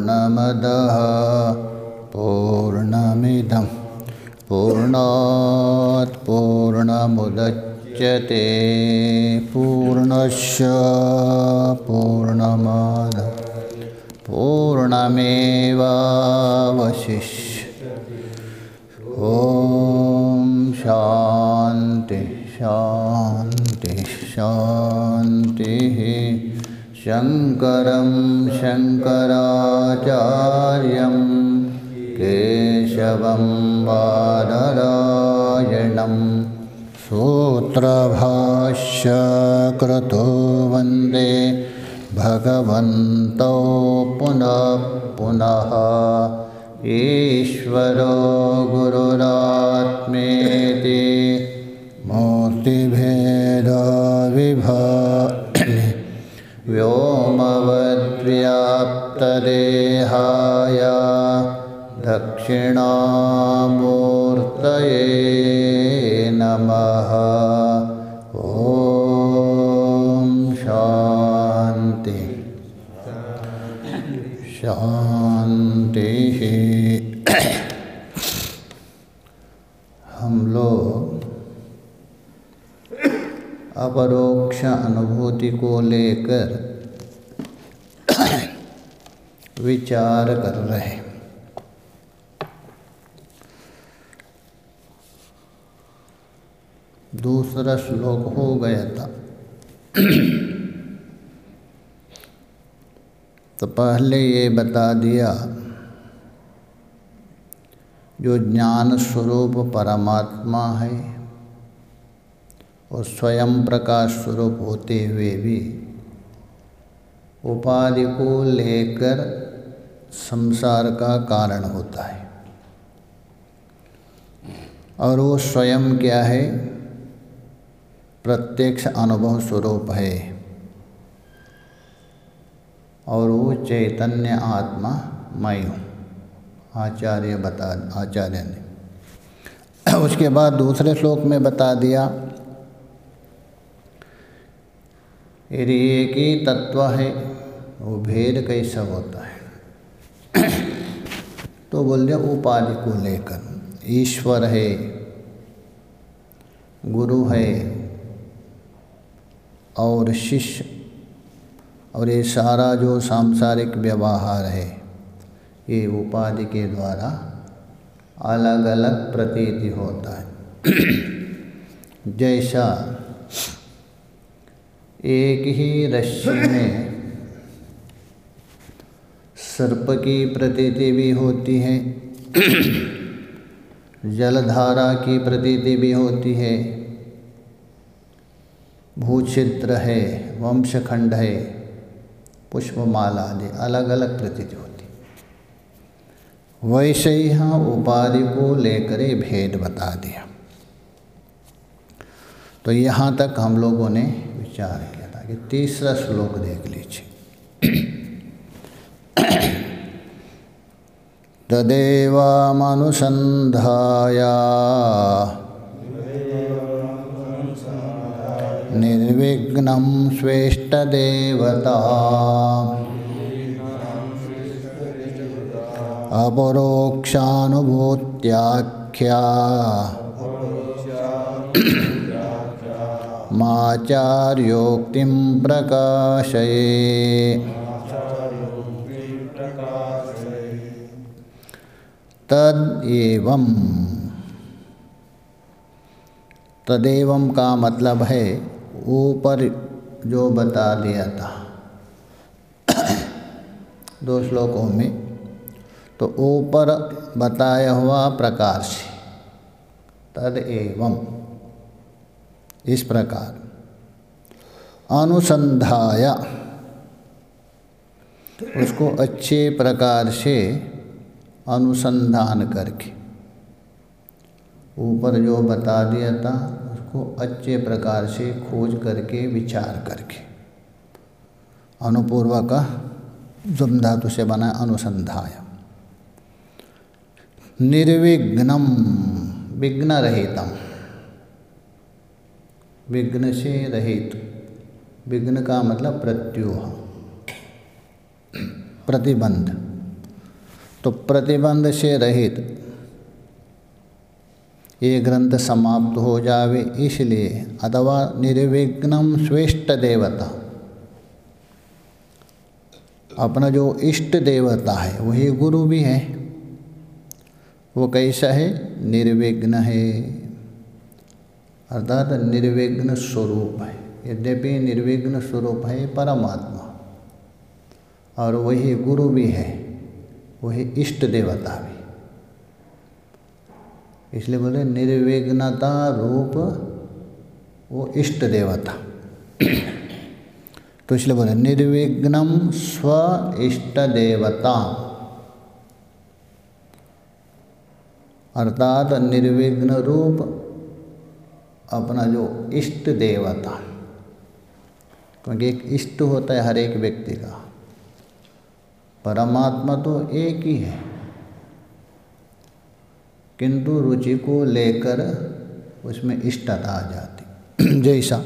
पूर्णमदः पूर्णमिदं पूर्णात् पूर्णमुदच्यते पूर्णस्य पूर्णमादाय पूर्णमेवावशिष्यते। ॐ शान्ति शान्ति शान्तिः। शङ्करं शङ्कराचार्यं केशवं बादरायणं सूत्रभाष्यकृतो वन्दे भगवन्तौ पुनः पुनः। ईश्वरो गुरुरात्मेति मूर्तिभेदविभागिने व्योमवद्व्याप्तदेहाय दक्षिणामूर्तये नमः। ॐ शान्ति शान्तिः। हम लोग अपरोक्ष अनुभूति को लेकर विचार कर रहे हैं। दूसरा श्लोक हो गया था। तो पहले ये बता दिया जो ज्ञान स्वरूप परमात्मा है और स्वयं प्रकाश स्वरूप होते हुए भी उपाधि को लेकर संसार का कारण होता है। और वो स्वयं क्या है? प्रत्यक्ष अनुभव स्वरूप है और वो चैतन्य आत्मा मैं हूँ। आचार्य ने उसके बाद दूसरे श्लोक में बता दिया यदि एक ही तत्व है वो भेद कैसा होता है? तो बोल दिया उपाधि को लेकर ईश्वर है, गुरु है और शिष्य, और ये सारा जो सांसारिक व्यवहार है ये उपाधि के द्वारा अलग अलग प्रतीति होता है। जैसा एक ही रस्सी में सर्प की प्रतीति भी होती है, जलधारा की प्रतीति भी होती है, भूछिद्र है, वंशखंड है, पुष्पमाला आदि अलग अलग प्रतीति होती। वैसे ही यहाँ उपाधि को लेकर ही भेद बता दिया। तो यहाँ तक हम लोगों ने विचार किया था कि तीसरा श्लोक देख लीजिए। तदेवामनुसन्धाय निर्विघ्नं स्वेष्टदेवता अपरोक्षानुभूत्याख्या माचार्योक्तिं प्रकाशये। तदेवं का मतलब है ऊपर जो बता दिया था दो श्लोकों में, तो ऊपर बताया हुआ प्रकार से तदेवं इस प्रकार अनुसंधाय उसको अच्छे प्रकार से अनुसंधान करके, ऊपर जो बता दिया था उसको अच्छे प्रकार से खोज करके विचार करके, अनुपूर्वक जम धातु से बना अनुसंधाय। निर्विघ्नम विघ्न रहितम, विघ्न से रहित, विघ्न का मतलब प्रत्यूह, प्रतिबंध, तो प्रतिबंध से रहित ये ग्रंथ समाप्त हो जावे इसलिए, अथवा निर्विघ्नम स्वेष्ट देवता, अपना जो इष्ट देवता है वही गुरु भी है। वो कैसा है? निर्विघ्न है, अर्थात निर्विघ्न स्वरूप है। यद्यपि निर्विघ्न स्वरूप है परमात्मा, और वही गुरु भी है, वही इष्ट देवता भी। इसलिए बोले निर्विघ्नता रूप वो इष्ट देवता। तो इसलिए बोले निर्विघ्नम स्व इष्ट देवता, अर्थात निर्विघ्न रूप अपना जो इष्ट देवता, क्योंकि एक इष्ट होता है हर एक व्यक्ति का। परमात्मा तो एक ही है, किंतु रुचि को लेकर उसमें इष्टता आ जाती। जैसा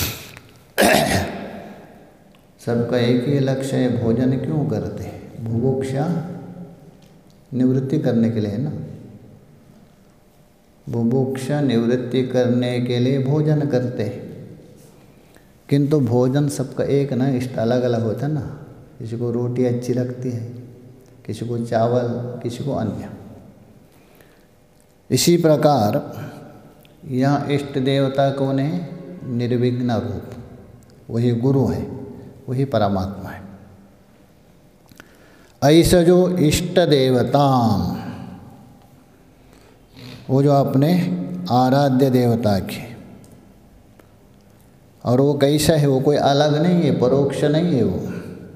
सबका एक ही लक्ष्य है, भोजन क्यों करते हैं? बुभुक्षा निवृत्ति करने के लिए है ना। बुभुक्षा निवृत्ति करने के लिए भोजन करते हैं, किंतु भोजन सबका एक ना, इष्ट अलग अलग होता है ना। किसी को रोटी अच्छी लगती है, किसी को चावल, किसी को अन्य। इसी प्रकार यहाँ इष्ट देवता कौन है? निर्विघ्न रूप, वही गुरु है, वही परमात्मा है। ऐसा जो इष्ट देवता, वो जो अपने आराध्य देवता के, और वो कैसा है? वो कोई अलग नहीं है, परोक्ष नहीं है, वो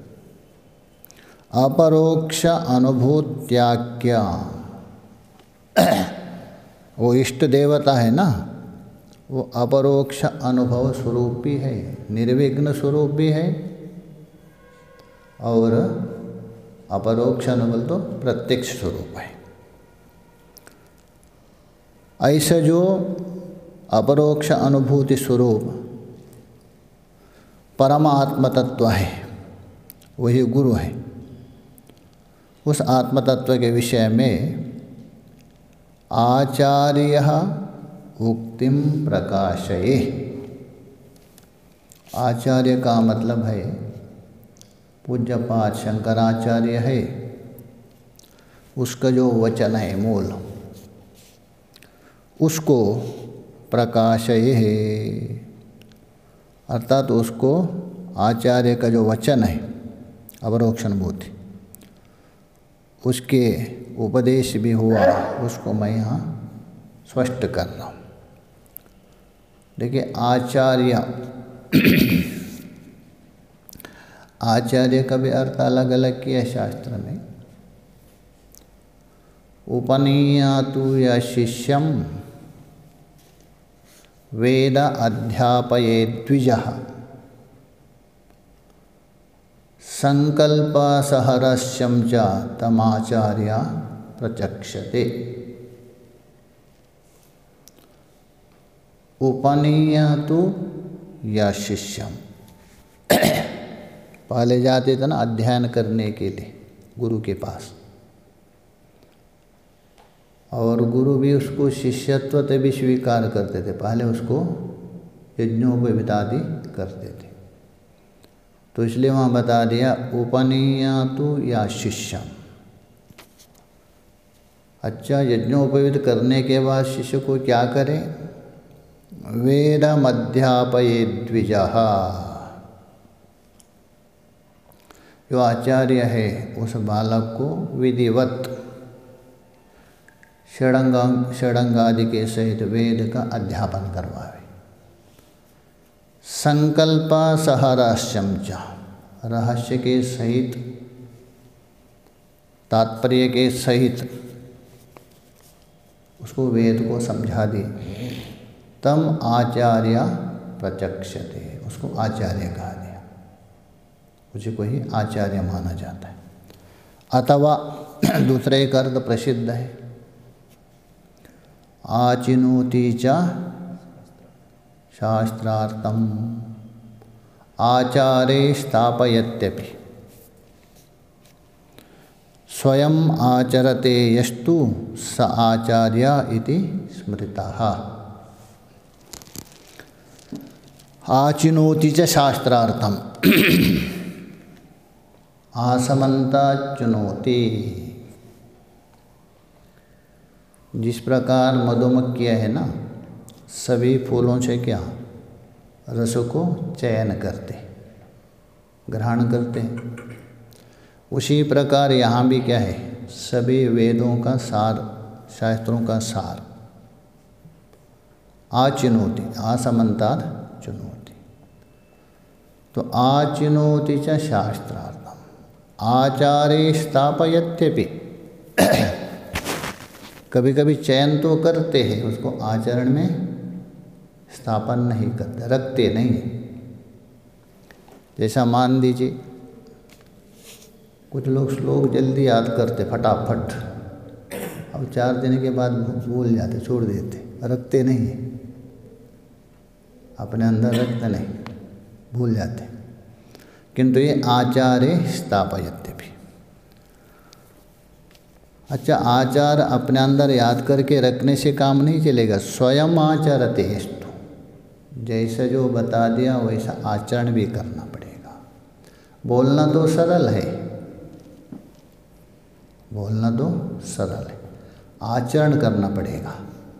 अपरोक्ष अनुभूत्याख्या। वो इष्ट देवता है ना, वो अपरोक्ष अनुभव स्वरूप भी है, निर्विघ्न स्वरूप भी है, और अपरोक्ष अनुभव तो प्रत्यक्ष स्वरूप है। ऐसा जो अपरोक्ष अनुभूति स्वरूप परम आत्म तत्व है, वही गुरु है। उस आत्म तत्व के विषय में आचार्य उक्तिम प्रकाशये। आचार्य का मतलब है पूज्य पाद शंकराचार्य है, उसका जो वचन है मूल, उसको प्रकाशये है, अर्थात उसको आचार्य का जो वचन है अपरोक्ष अनुभूति, उसके उपदेश भी हुआ, उसको मैं यहाँ स्पष्ट कर रहा हूँ। देखिए आचार्य, आचार्य का भी अर्थ अलग अलग किया शास्त्र में। उपनीयातु या शिष्यम वेद अध्यापये द्विजः संकल्प सहरस्यं च तमाचार्य प्रचक्षते। उपनीयातु या शिष्यम, पहले जाते थे ना अध्ययन करने के लिए गुरु के पास, और गुरु भी उसको शिष्यत्व से भी स्वीकार करते थे। पहले उसको यज्ञोपवीतादि करते थे, तो इसलिए वहाँ बता दिया उपनीयातु या शिष्यम। अच्छा, यज्ञोपवीत करने के बाद शिष्य को क्या करे? वेदमध्यापये द्विजः। जो आचार्य है उस बालक को विधिवत षडंगादि के सहित वेद का अध्यापन करवावे। संकल्प सहरस्यं च, रहस्य के सहित, तात्पर्य के सहित उसको वेद को समझा दे। तम आचार्य प्रचक्षते, उसको आचार्य कहा गया, उसी को ही आचार्य माना जाता है। अथवा दूसरा एक अर्थ प्रसिद्ध है, आचिनोति च शास्त्रार्थम आचारे स्थापयत्यपि। स्वयं आचरते यस्तु स आचार्य इति स्मृतः। आचिनोति च शास्त्रार्थम आसमंता चुनौती। जिस प्रकार मधुमक्खियाँ है ना, सभी फूलों से क्या रस को चयन करते, ग्रहण करते, उसी प्रकार यहाँ भी क्या है, सभी वेदों का सार, शास्त्रों का सार आचिनोति, आसमंतात् चुनौती। तो आचिनोति च शास्त्रार्थम आचारे स्थापयत्यपि कभी कभी चयन तो करते हैं, उसको आचरण में स्थापन नहीं करते, रखते नहीं। जैसा मान दीजिए कुछ लोग श्लोक जल्दी याद करते फटाफट, अब 4 दिन के बाद भूल जाते, छोड़ देते, रखते नहीं, अपने अंदर रखते नहीं, भूल जाते। किंतु ये आचारे स्थापयते भी। अच्छा, आचार अपने अंदर याद करके रखने से काम नहीं चलेगा, स्वयं आचरते हेस्तु, जैसा जो बता दिया वैसा आचरण भी करना पड़ेगा। बोलना तो सरल है, बोलना तो सरल है, आचरण करना पड़ेगा।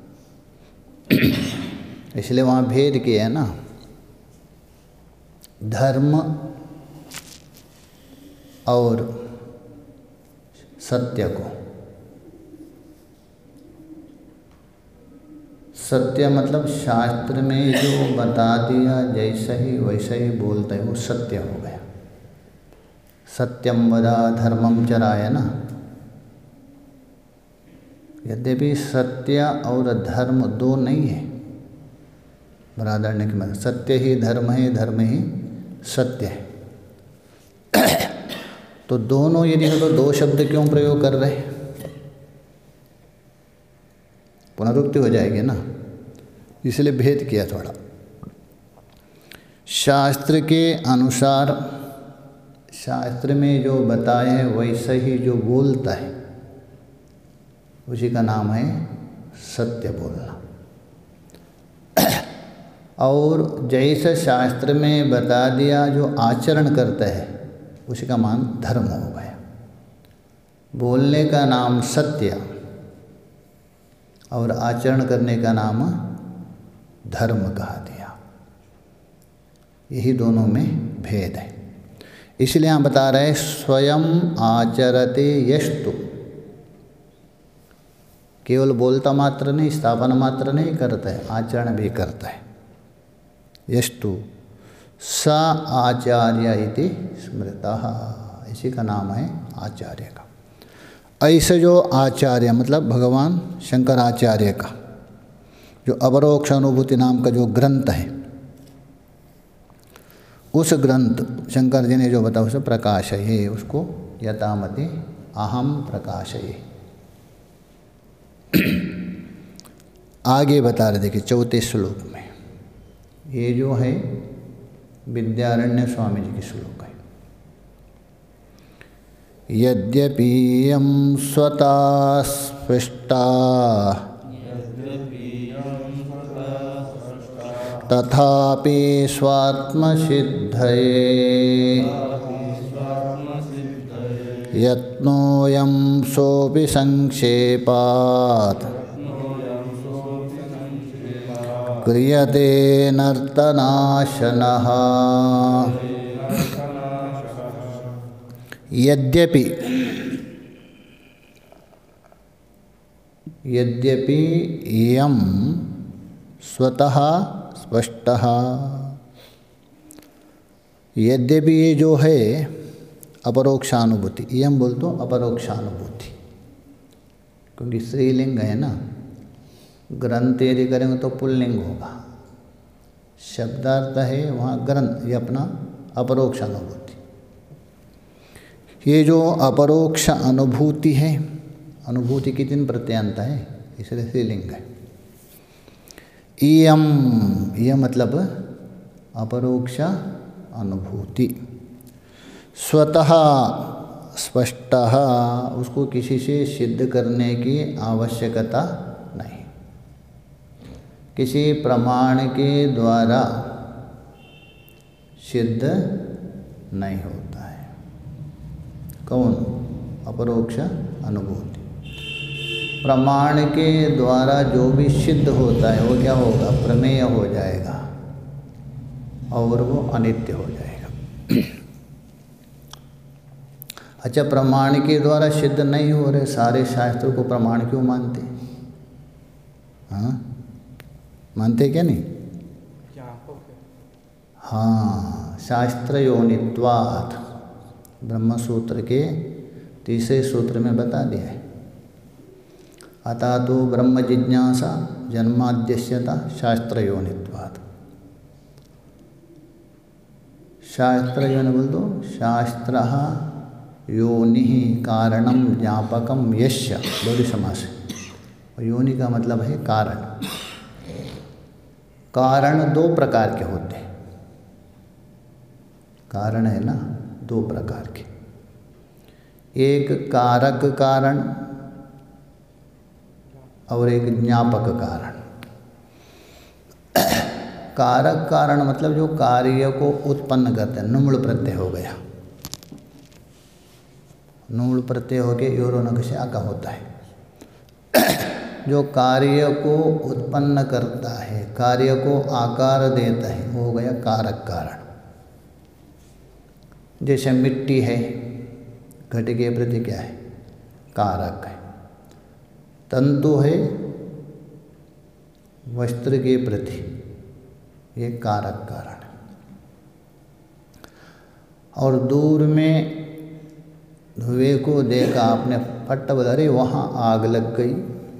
इसलिए वहाँ भेद किया है ना, धर्म और सत्य को। सत्य मतलब शास्त्र में जो बता दिया जैसा ही वैसा ही बोलता है, वो सत्य हो गया। सत्यम वदा धर्मम चराय ना। यद्यपि सत्य और धर्म दो नहीं है, बरादरने के मतलब सत्य ही धर्म है, धर्म ही सत्य है। तो दोनों यदि हो तो दो शब्द क्यों प्रयोग कर रहे हैं? पुनरुक्ति हो जाएगी ना, इसलिए भेद किया थोड़ा। शास्त्र के अनुसार, शास्त्र में जो बताए हैं वैसा ही जो बोलता है उसी का नाम है सत्य बोलना। और जैसे शास्त्र में बता दिया जो आचरण करता है उसी का मान धर्म हो गया। बोलने का नाम सत्य और आचरण करने का नाम धर्म कहा दिया। यही दोनों में भेद है। इसलिए यहाँ बता रहे स्वयं आचरते यस्तु, केवल बोलता मात्र नहीं, स्थापना मात्र नहीं करता है, आचरण भी करता है। यस्तु स आचार्य इति स्मृतः, इसी का नाम है आचार्य का। ऐसे जो आचार्य मतलब भगवान शंकराचार्य का जो अपरोक्ष अनुभूति नाम का जो ग्रंथ है, उस ग्रंथ शंकर जी ने जो बताया उसे प्रकाशये, उसको यथामति अहम प्रकाशये। आगे बता रहे देखिए 4 श्लोक में, ये जो है विद्यारण्य स्वामी जी की श्लोक है। यद्यपि यं स्वतः स्पष्टा तथापि स्वात्मसिद्धये यत्नोऽयं सोऽपि संक्षेपात् क्रियते नर्तनाशनः। यद्यपि, यद्यपि यं स्वतः स्पष्टः, यद्यपि ये जो है अपरोक्षानुभूति, यम बोल तो अपरोक्षानुभूति, क्योंकि स्त्रीलिंग है ना, ग्रंथ यदि करेंगे तो पुल्लिंग होगा। शब्दार्थ है वहाँ ग्रंथ, ये अपना अपरोक्ष अनुभूति। ये जो अपरोक्ष अनुभूति है, अनुभूति की 3 प्रत्ययांत है, इसलिए स्त्रीलिंग है। इयम, यह मतलब अपरोक्ष अनुभूति। स्वतः स्पष्ट, उसको किसी से सिद्ध करने की आवश्यकता नहीं, किसी प्रमाण के द्वारा सिद्ध नहीं होता है। कौन? अपरोक्ष अनुभूति। प्रमाण के द्वारा जो भी सिद्ध होता है वो क्या होगा? प्रमेय हो जाएगा और वो अनित्य हो जाएगा। अच्छा, प्रमाण के द्वारा सिद्ध नहीं हो रहे, सारे शास्त्रों को प्रमाण क्यों मानते? हाँ, मानते क्या नहीं? हाँ, शास्त्र योनित्वात्, ब्रह्म सूत्र के तीसरे सूत्र में बता दिया है। अतः तो ब्रह्म जिज्ञासा जन्माद्यस्यता शास्त्र योनित्वात्। शास्त्र योनि बोल दो, शास्त्र योनि कारणम ज्ञापकम यस्य, द्वितीय समास है। योनि का मतलब है कारण। कारण दो प्रकार के होते हैं। कारण है ना दो प्रकार के, एक कारक कारण और एक ज्ञापक कारण। कारक कारण मतलब जो कार्य को उत्पन्न करते हैं, नुम्ल प्रत्यय हो गया, नुम्ल प्रत्यय हो के योरोनक से आका होता है। जो कार्य को उत्पन्न करता है, कार्य को आकार देता है, वो हो गया कारक कारण। जैसे मिट्टी है, घट के प्रति क्या है? कारक है। तंतु है वस्त्र के प्रति, ये कारक कारण है। और दूर में धुएं को देखा आपने, फट बदले वहाँ आग लग गई,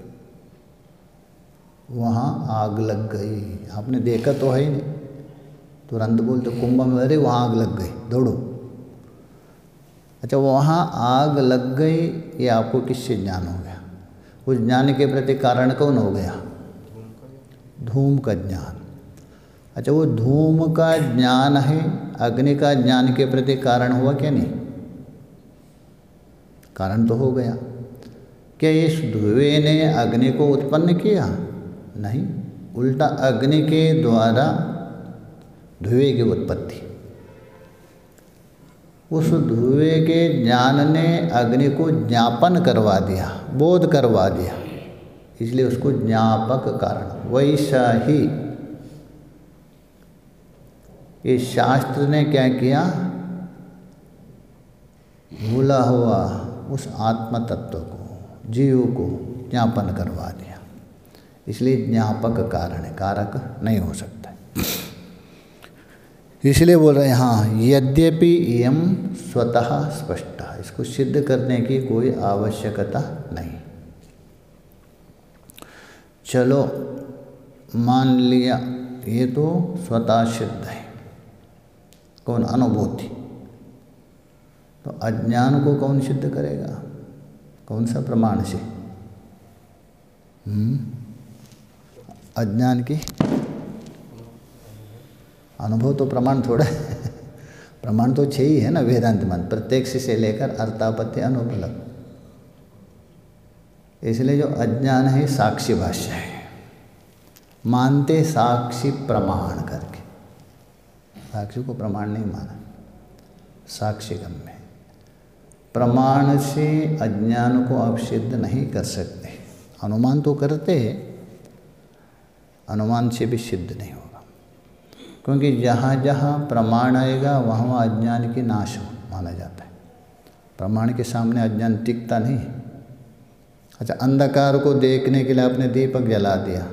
वहाँ आग लग गई, आपने देखा तो है ही नहीं, तुरंत बोलते कुंभ में, अरे वहाँ आग लग गई, दौड़ो। अच्छा, वहाँ आग लग गई, ये आपको किससे ज्ञान हो गया? उस ज्ञान के प्रति कारण कौन हो गया? धूम का ज्ञान। अच्छा, वो धूम का ज्ञान है, अग्नि का ज्ञान के प्रति कारण हुआ क्या नहीं? कारण तो हो गया। क्या इस धुएं ने अग्नि को उत्पन्न किया? नहीं, उल्टा अग्नि के द्वारा धुएं की उत्पत्ति। उस धुएं के ज्ञान ने अग्नि को ज्ञापन करवा दिया, बोध करवा दिया, इसलिए उसको ज्ञापक कारण। वैसा ही ये शास्त्र ने क्या किया? भूला हुआ उस आत्म तत्व को, जीव को ज्ञापन करवा दिया, इसलिए ज्ञापक कारण है, कारक नहीं हो सकता। इसलिए बोल रहे हैं हाँ, यद्यपि यम स्वतः स्पष्ट, इसको सिद्ध करने की कोई आवश्यकता नहीं। चलो मान लिया ये तो स्वतः सिद्ध है, कौन? अनुभूति। तो अज्ञान को कौन सिद्ध करेगा? कौन सा प्रमाण से? अज्ञान की अनुभव तो प्रमाण थोड़ा है। प्रमाण तो 6 ही है ना वेदांत मंत्र, प्रत्यक्ष से लेकर अर्थापत्ति अनुपलब्ध। इसलिए जो अज्ञान है साक्षी भाष्य है, मानते साक्षी प्रमाण करके, साक्षी को प्रमाण नहीं माना, साक्षी गम्य है। प्रमाण से अज्ञान को आप सिद्ध नहीं कर सकते, अनुमान तो करते हैं, अनुमान से भी सिद्ध नहीं होगा, क्योंकि जहाँ जहाँ प्रमाण आएगा वहाँ वहाँ अज्ञान की नाश माना जाता है। प्रमाण के सामने अज्ञान टिकता नहीं। अच्छा, अंधकार को देखने के लिए आपने दीपक जला दिया,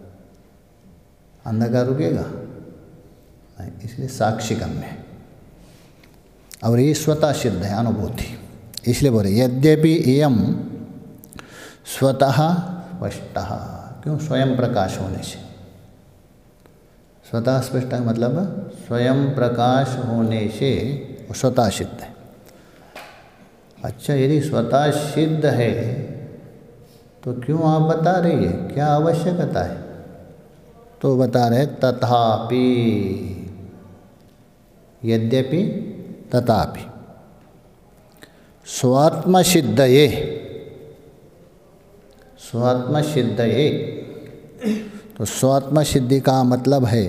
अंधकार रुकेगा नहीं, इसलिए साक्षी गम्य है और ये स्वतः सिद्ध है अनुभूति। इसलिए बोले यद्यपि इयम स्वतः स्पष्ट, क्यों? स्वयं प्रकाश होने से। स्वतः स्पष्ट मतलब स्वयं प्रकाश होने से स्वतः सिद्ध है। अच्छा, यदि स्वतः सिद्ध है तो क्यों आप बता रही है, क्या आवश्यकता है? तो बता रहे तथापि, यद्यपि तथापि। स्वात्मसिद्धये, स्वात्मसिद्धये, तो स्वात्मसिद्धि का मतलब है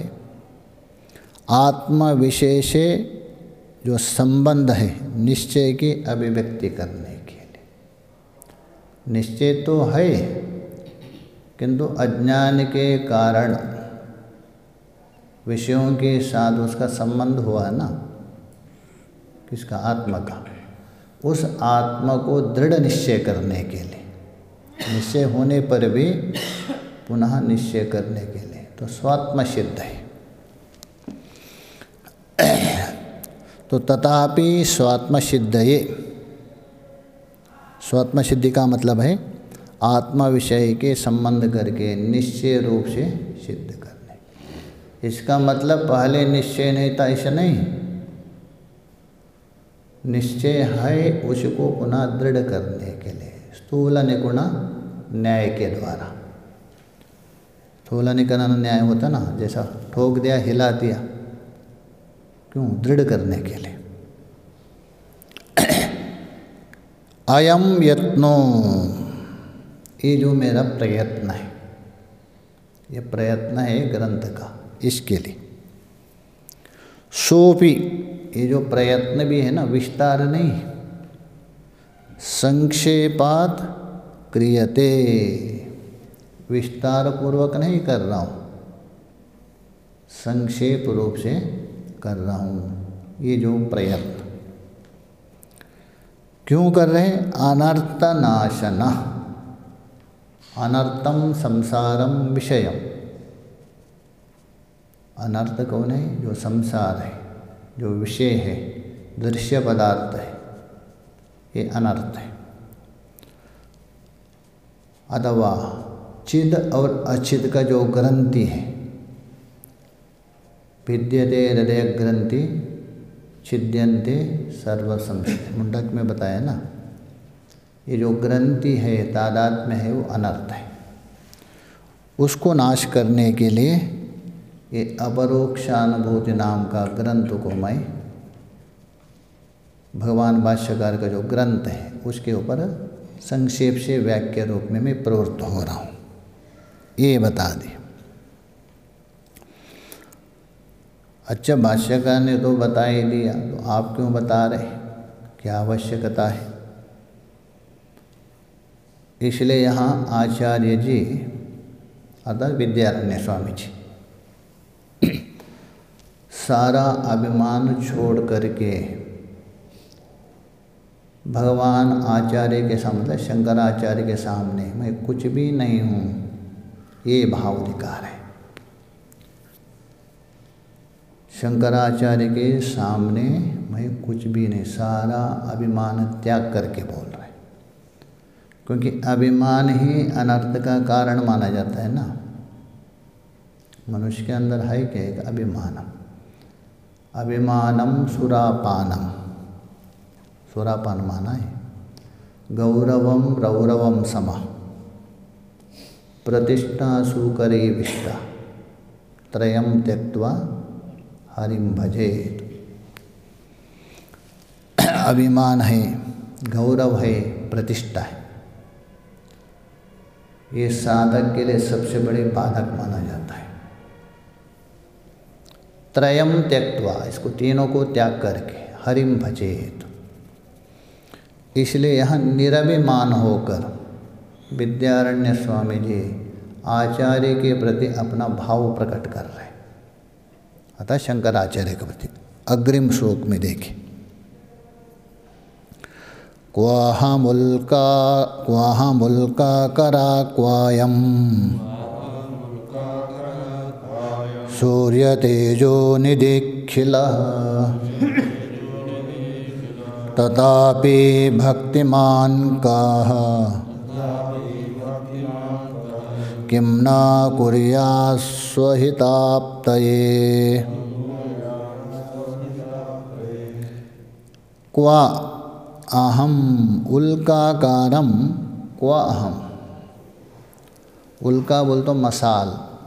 आत्म विषय से जो संबंध है निश्चय की अभिव्यक्ति करने के लिए। निश्चय तो है किंतु अज्ञान के कारण विषयों के साथ उसका संबंध हुआ ना, किसका? आत्मा का। उस आत्मा को दृढ़ निश्चय करने के लिए, निश्चय होने पर भी पुनः निश्चय करने के लिए, तो स्वात्म सिद्ध है। तो तथापि स्वात्म सिद्धये, स्वात्म सिद्धि का मतलब है आत्मा विषय के संबंध करके निश्चय रूप से सिद्ध करने। इसका मतलब पहले निश्चय नहीं था ऐसा नहीं, निश्चय है उसको पुनः दृढ़ करने के लिए स्थूल निगुण न्याय के द्वारा। स्थूल निगुण न्याय होता ना, जैसा ठोक दिया, हिला दिया, क्यों? दृढ़ करने के लिए। अयम यत्नो, ये जो मेरा प्रयत्न है, ये प्रयत्न है ग्रंथ का, इसके लिए। सोपि, ये जो प्रयत्न भी है ना, विस्तार नहीं, संक्षेपात क्रियते, विस्तार पूर्वक नहीं कर रहा हूँ, संक्षेप रूप से कर रहा हूँ। ये जो प्रयत्न क्यों कर रहे हैं? अनर्थ नाशन, अनर्थम संसारम विषयम। अनर्थ कौन है? जो संसार है, जो विषय है, दृश्य पदार्थ है, ये अनर्थ है। अथवा चिद और अचिद का जो ग्रंथि है, विद्यते हृदय ग्रंथि छिद्यन्ते सर्व संशय, मुंडक में बताया ना। ये जो ग्रंथि है, तादात्म्य है, वो अनर्थ है। उसको नाश करने के लिए ये अपरोक्षानुभूति नाम का ग्रंथ को मैं, भगवान भाष्यकार का जो ग्रंथ है उसके ऊपर संक्षेप से वाक्य रूप में मैं प्रवृत्त हो रहा हूँ, ये बता दिए। अच्छा, भाष्यकार ने तो बता ही दिया, तो आप क्यों बता रहे? क्या आवश्यकता है? इसलिए यहाँ आचार्य जी अर्थात विद्यारण्य स्वामी जी सारा अभिमान छोड़ करके भगवान आचार्य के सामने, शंकराचार्य के सामने मैं कुछ भी नहीं हूँ, ये भाव अधिकार है। शंकराचार्य के सामने मैं कुछ भी नहीं, सारा अभिमान त्याग करके बोल रहे, क्योंकि अभिमान ही अनर्थ का कारण माना जाता है ना। मनुष्य के अंदर है क्या? एक अभिमानम, अभिमानम सुरापानम, सुरापान माना है। गौरवम रौरवम समा, प्रतिष्ठा सुकरी विष्टा, त्रयम त्यक्त्वा हरिम भजेत। अभिमान है, गौरव है, प्रतिष्ठा है, ये साधक के लिए सबसे बड़े बाधक माना जाता है। त्रयम त्यक्त्वा, इसको तीनों को त्याग करके हरिम भजेत, इसलिए यहाँ निरभिमान होकर विद्यारण्य स्वामी जी आचार्य के प्रति अपना भाव प्रकट कर रहे हैं। अतः शंकराचार्य के प्रति अग्रिम श्लोक में देखें, क्वाहमुल्का करा क्वायम सूर्य तेजो निदीखिलः तथापि भक्तिमान काः किं न कुर्यात् स्वहिताप्तये। क्वा अहम उल्काकारम, क्वा अहम, उल्का बोल तो मसाल,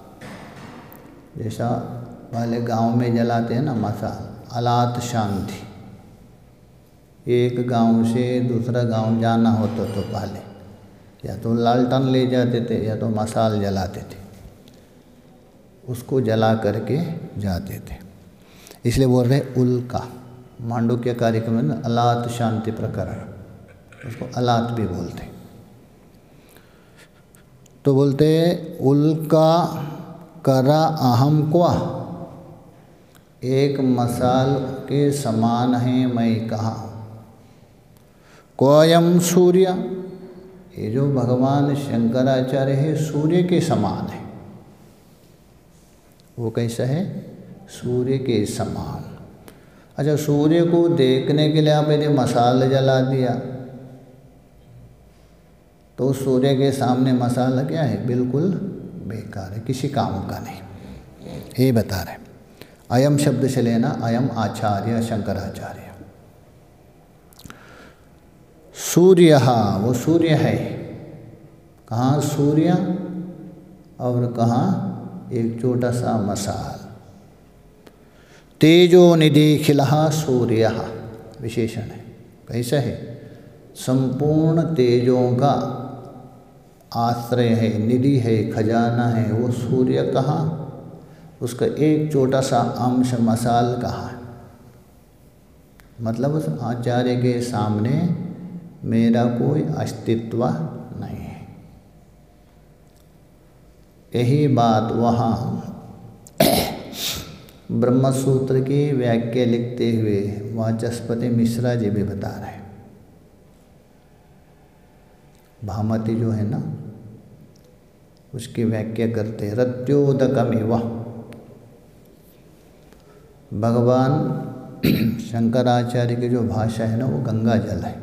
जैसा पहले गांव में जलाते हैं ना मसाल, अलात शांति, एक गांव से दूसरा गांव जाना होता तो पहले या तो लालटेन ले जाते थे या तो मशाल जलाते थे, उसको जला करके जाते थे। इसलिए बोल रहे उल्का। मांडुक्य कार्यक्रम में अलात शांति प्रकरण, उसको अलात भी बोलते। तो बोलते उल्का करा अहम क्वा, एक मसाल के समान है मैं कहाँ। क्वयम सूर्य, ये जो भगवान शंकराचार्य है सूर्य के समान है। वो कैसा है? सूर्य के समान। अच्छा, सूर्य को देखने के लिए आप यदि मसाल जला दिया तो सूर्य के सामने मसाला क्या है? बिल्कुल बेकार है, किसी काम का नहीं। ये बता रहे। अयम शब्द से लेना, अयम आचार्य शंकराचार्य। सूर्य, वो सूर्य है। कहाँ सूर्य और कहाँ एक छोटा सा मसाल। तेजो निधि खिलहा सूर्य, विशेषण है। कैसा है? संपूर्ण तेजों का आश्रय है, निधि है, खजाना है वो सूर्य। कहाँ? उसका एक छोटा सा अंश मसाल कहाँ है? मतलब उस आचार्य के सामने मेरा कोई अस्तित्व नहीं है। यही बात वहाँ ब्रह्मसूत्र की व्याख्या लिखते हुए वाचस्पति मिश्रा जी भी बता रहे हैं। भामती जो है ना, उसकी व्याख्या करते रत्योदकमिव। भगवान शंकराचार्य की जो भाषा है ना वो गंगा जल है,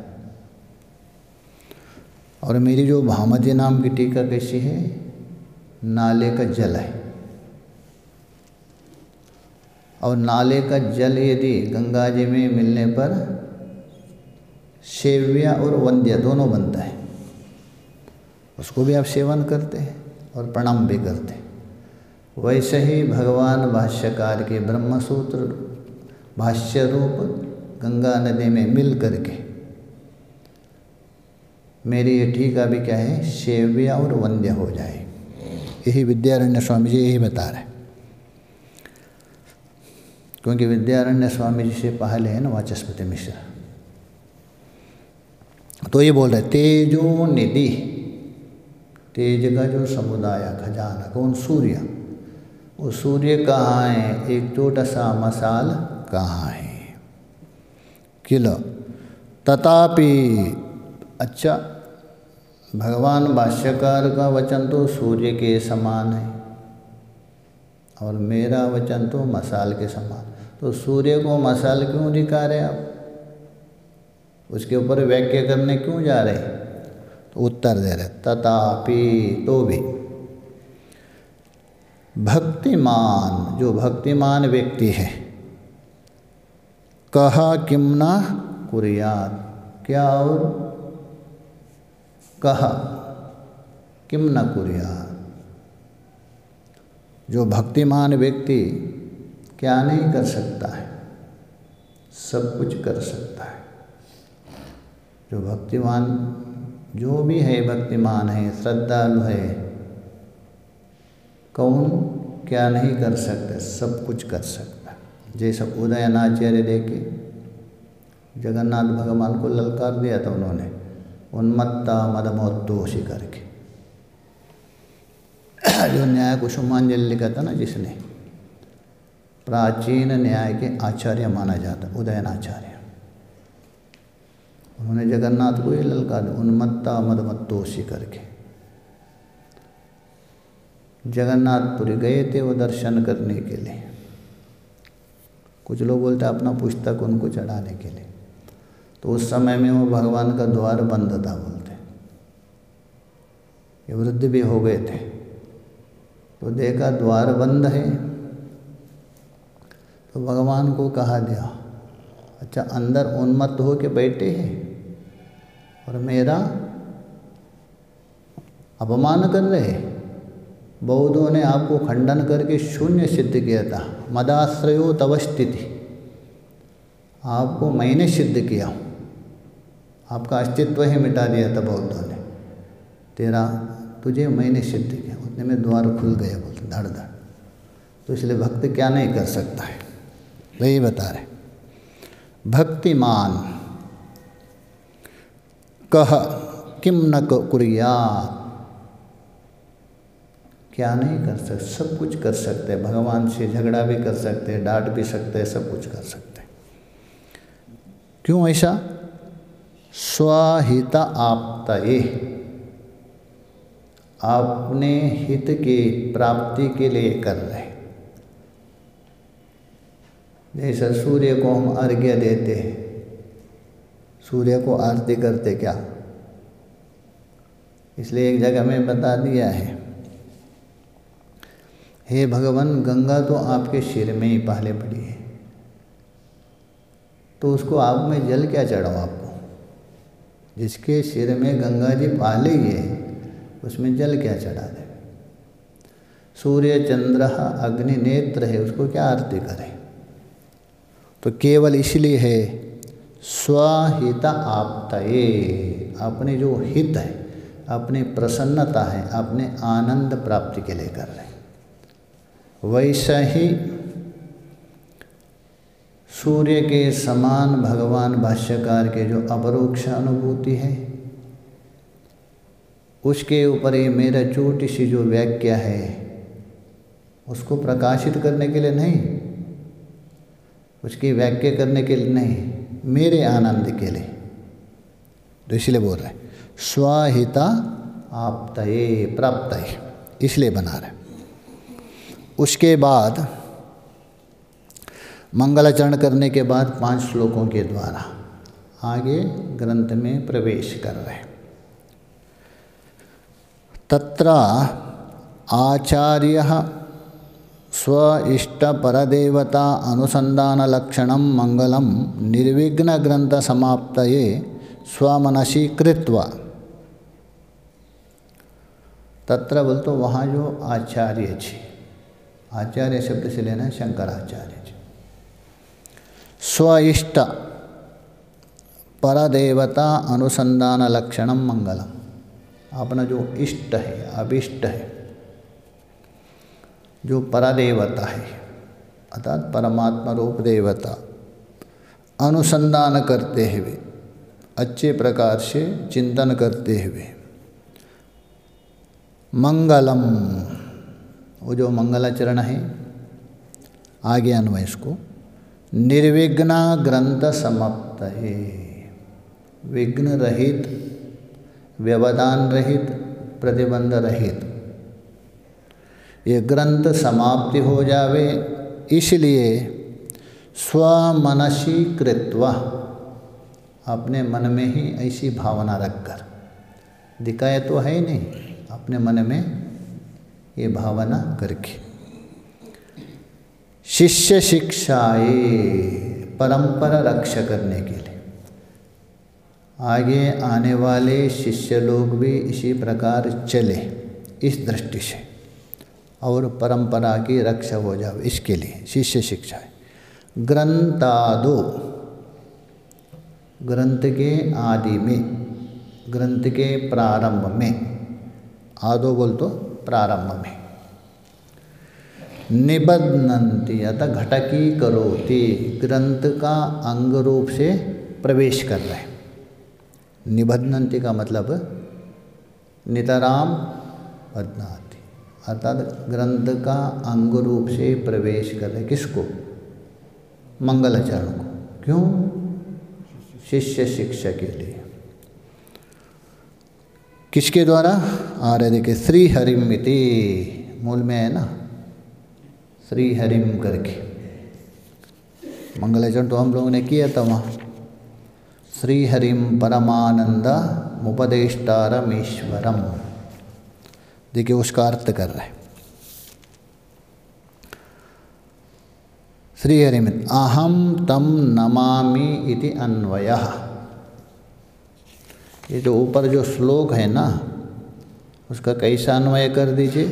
और मेरी जो भामती नाम की टीका कैसी है? नाले का जल है। और नाले का जल यदि गंगा जी में मिलने पर सेव्य और वंद्य दोनों बनता है, उसको भी आप सेवन करते हैं और प्रणाम भी करते हैं। वैसे ही भगवान भाष्यकार के ब्रह्मसूत्र भाष्य रूप गंगा नदी में मिल करके मेरी ये टीका भी क्या है? सेव्य और वंद्य हो जाए। यही विद्यारण्य स्वामी जी यही बता रहे हैं, क्योंकि विद्यारण्य स्वामी जी से पहले है ना वाचस्पति मिश्र। तो ये बोल रहे तेजो निधि, तेज का जो समुदाय खजाना कौन? सूर्य। वो सूर्य कहाँ है? एक छोटा सा मसाल कहाँ है? किल तथापि। अच्छा, भगवान भाष्यकार का वचन तो सूर्य के समान है और मेरा वचन तो मसाल के समान। तो सूर्य को मसाल क्यों दिखा रहे आप? उसके ऊपर व्याख्या करने क्यों जा रहे? तो उत्तर दे रहे तथापि, तो भी भक्तिमान, जो भक्तिमान व्यक्ति है, कहा किम न कुर्यात्, क्या और कहा किम न कुर्यात्। जो भक्तिमान व्यक्ति क्या नहीं कर सकता है? सब कुछ कर सकता है। जो भक्तिमान जो भी है, भक्तिमान है, श्रद्धालु है, कौन क्या नहीं कर सकता? सब कुछ कर सकता। जैसा उदयनाचार्य देखे, जगन्नाथ भगवान को ललकार दिया था उन्होंने, उन्मत्ता मदमोद्दोषी करके। जो न्याय कुसुमांजलि लिखा था ना जिसने, प्राचीन न्याय के आचार्य माना जाता उदयनाचार्य, उन्होंने जगन्नाथ को ही ललकार दिया उन्मत्ता मदमोद्दोषी करके। जगन्नाथपुरी गए थे वो दर्शन करने के लिए। कुछ लोग बोलते अपना पुस्तक उनको चढ़ाने के लिए। तो उस समय में वो भगवान का द्वार बंद था बोलते। ये वृद्ध भी हो गए थे, तो देखा द्वार बंद है, तो भगवान को कहा दिया, अच्छा अंदर उन्मत्त हो के बैठे हैं और मेरा अपमान कर रहे हैं। बौद्धों ने आपको खंडन करके शून्य सिद्ध किया था, मदाश्रयो तवस्थिति, आपको मैंने सिद्ध किया। आपका अस्तित्व ही मिटा दिया था बौद्धों ने। तुझे मैंने सिद्ध किया, उतने में द्वार खुल गए बोलते धड़ धड़। तो इसलिए भक्त क्या नहीं कर सकता है, वही बता रहे। भक्तिमान कह किम न कुर्यात्, क्या नहीं कर सकते, सब कुछ कर सकते हैं। भगवान से झगड़ा भी कर सकते हैं, डांट भी सकते हैं, सब कुछ कर सकते हैं। क्यों ऐसा? स्वहित आप्तये, अपने हित की प्राप्ति के लिए कर रहे। जैसा सूर्य को हम अर्घ्य देते हैं, सूर्य को आरती करते क्या, इसलिए एक जगह में बता दिया है, हे भगवान गंगा तो आपके सिर में ही पहले पड़ी है, तो उसको आग में जल क्या चढ़ाओ आपको? जिसके सिर में गंगा जी पहले ही है उसमें जल क्या चढ़ा दे? सूर्य चंद्र अग्नि नेत्र है, उसको क्या आरती करें? तो केवल इसलिए है स्वहित आप्तये, अपने जो हित है, अपनी प्रसन्नता है, अपने आनंद प्राप्ति के लिए कर रहे। वैसा ही सूर्य के समान भगवान भाष्यकार के जो अपरोक्ष अनुभूति है, उसके ऊपर ये मेरा छोटी सी जो व्याख्या है, उसको प्रकाशित करने के लिए नहीं, उसकी व्याख्या करने के लिए नहीं, मेरे आनंद के लिए। तो इसलिए बोल रहे स्वहिता आप्तये प्राप्तये, इसलिए बना रहे। उसके बाद मंगलाचरण करने के बाद 5 श्लोकों के द्वारा आगे ग्रंथ में प्रवेश कर रहे। तत्र आचार्यः स्व इष्ट परदेवता अनुसंधान लक्षणं मंगलम निर्विघ्न ग्रंथ समाप्तये स्वमनसि कृत्वा। तत्र बोल तो वहाँ जो आचार्य जी, आचार्य शब्द से लेना है शंकराचार्य जी। स्व इष्ट परदेवता अनुसंधान लक्षणम मंगलम, अपना जो इष्ट है, अभिष्ट है, जो परादेवता है अर्थात परमात्मा रूप देवता, अनुसंधान करते हुए, अच्छे प्रकार से चिंतन करते हुए, मंगलम, वो जो मंगलाचरण है, आगे अन्वय इसको, निर्विघ्न ग्रंथ समाप्त है, विघ्न रहित, व्यवधान रहित, प्रतिबंध रहित, ये ग्रंथ समाप्ति हो जावे, इसलिए स्वमनसि कृत्वा, अपने मन में ही ऐसी भावना रखकर, दिखाया तो है ही नहीं, अपने मन में ये भावना करके, शिष्य शिक्षाए, परंपरा रक्षा करने के लिए, आगे आने वाले शिष्य लोग भी इसी प्रकार चले, इस दृष्टि से, और परंपरा की रक्षा हो जाए, इसके लिए शिष्य शिक्षा है। ग्रंथादो, ग्रंथ के आदि में, ग्रंथ के प्रारंभ में, आदो बोल तो प्रारंभ में, निबध्नन्ति अतः घटकी करोति, ग्रंथ का अंग रूप से प्रवेश कर रहे। निबध्नन्ति का मतलब नितराम बध्नाति, अर्थात ग्रंथ का अंग रूप से प्रवेश कर रहे। किसको? मंगलाचरण को। क्यों? शिष्य शिक्षा के लिए। किसके द्वारा? आ रहे देखिए, श्री हरिम इति, मूल में है ना, श्री हरिम करके मंगलाचरण तो हम लोगों ने किया था वहाँ। श्री हरिम परमानंद उपदेष्टारम ईश्वरम, देखिए उसका अर्थ कर रहे हैं। श्री हरिम अहम तम नमामि इति अन्वयः, ये जो ऊपर जो श्लोक है ना, उसका कैसा अन्वय कर दीजिए?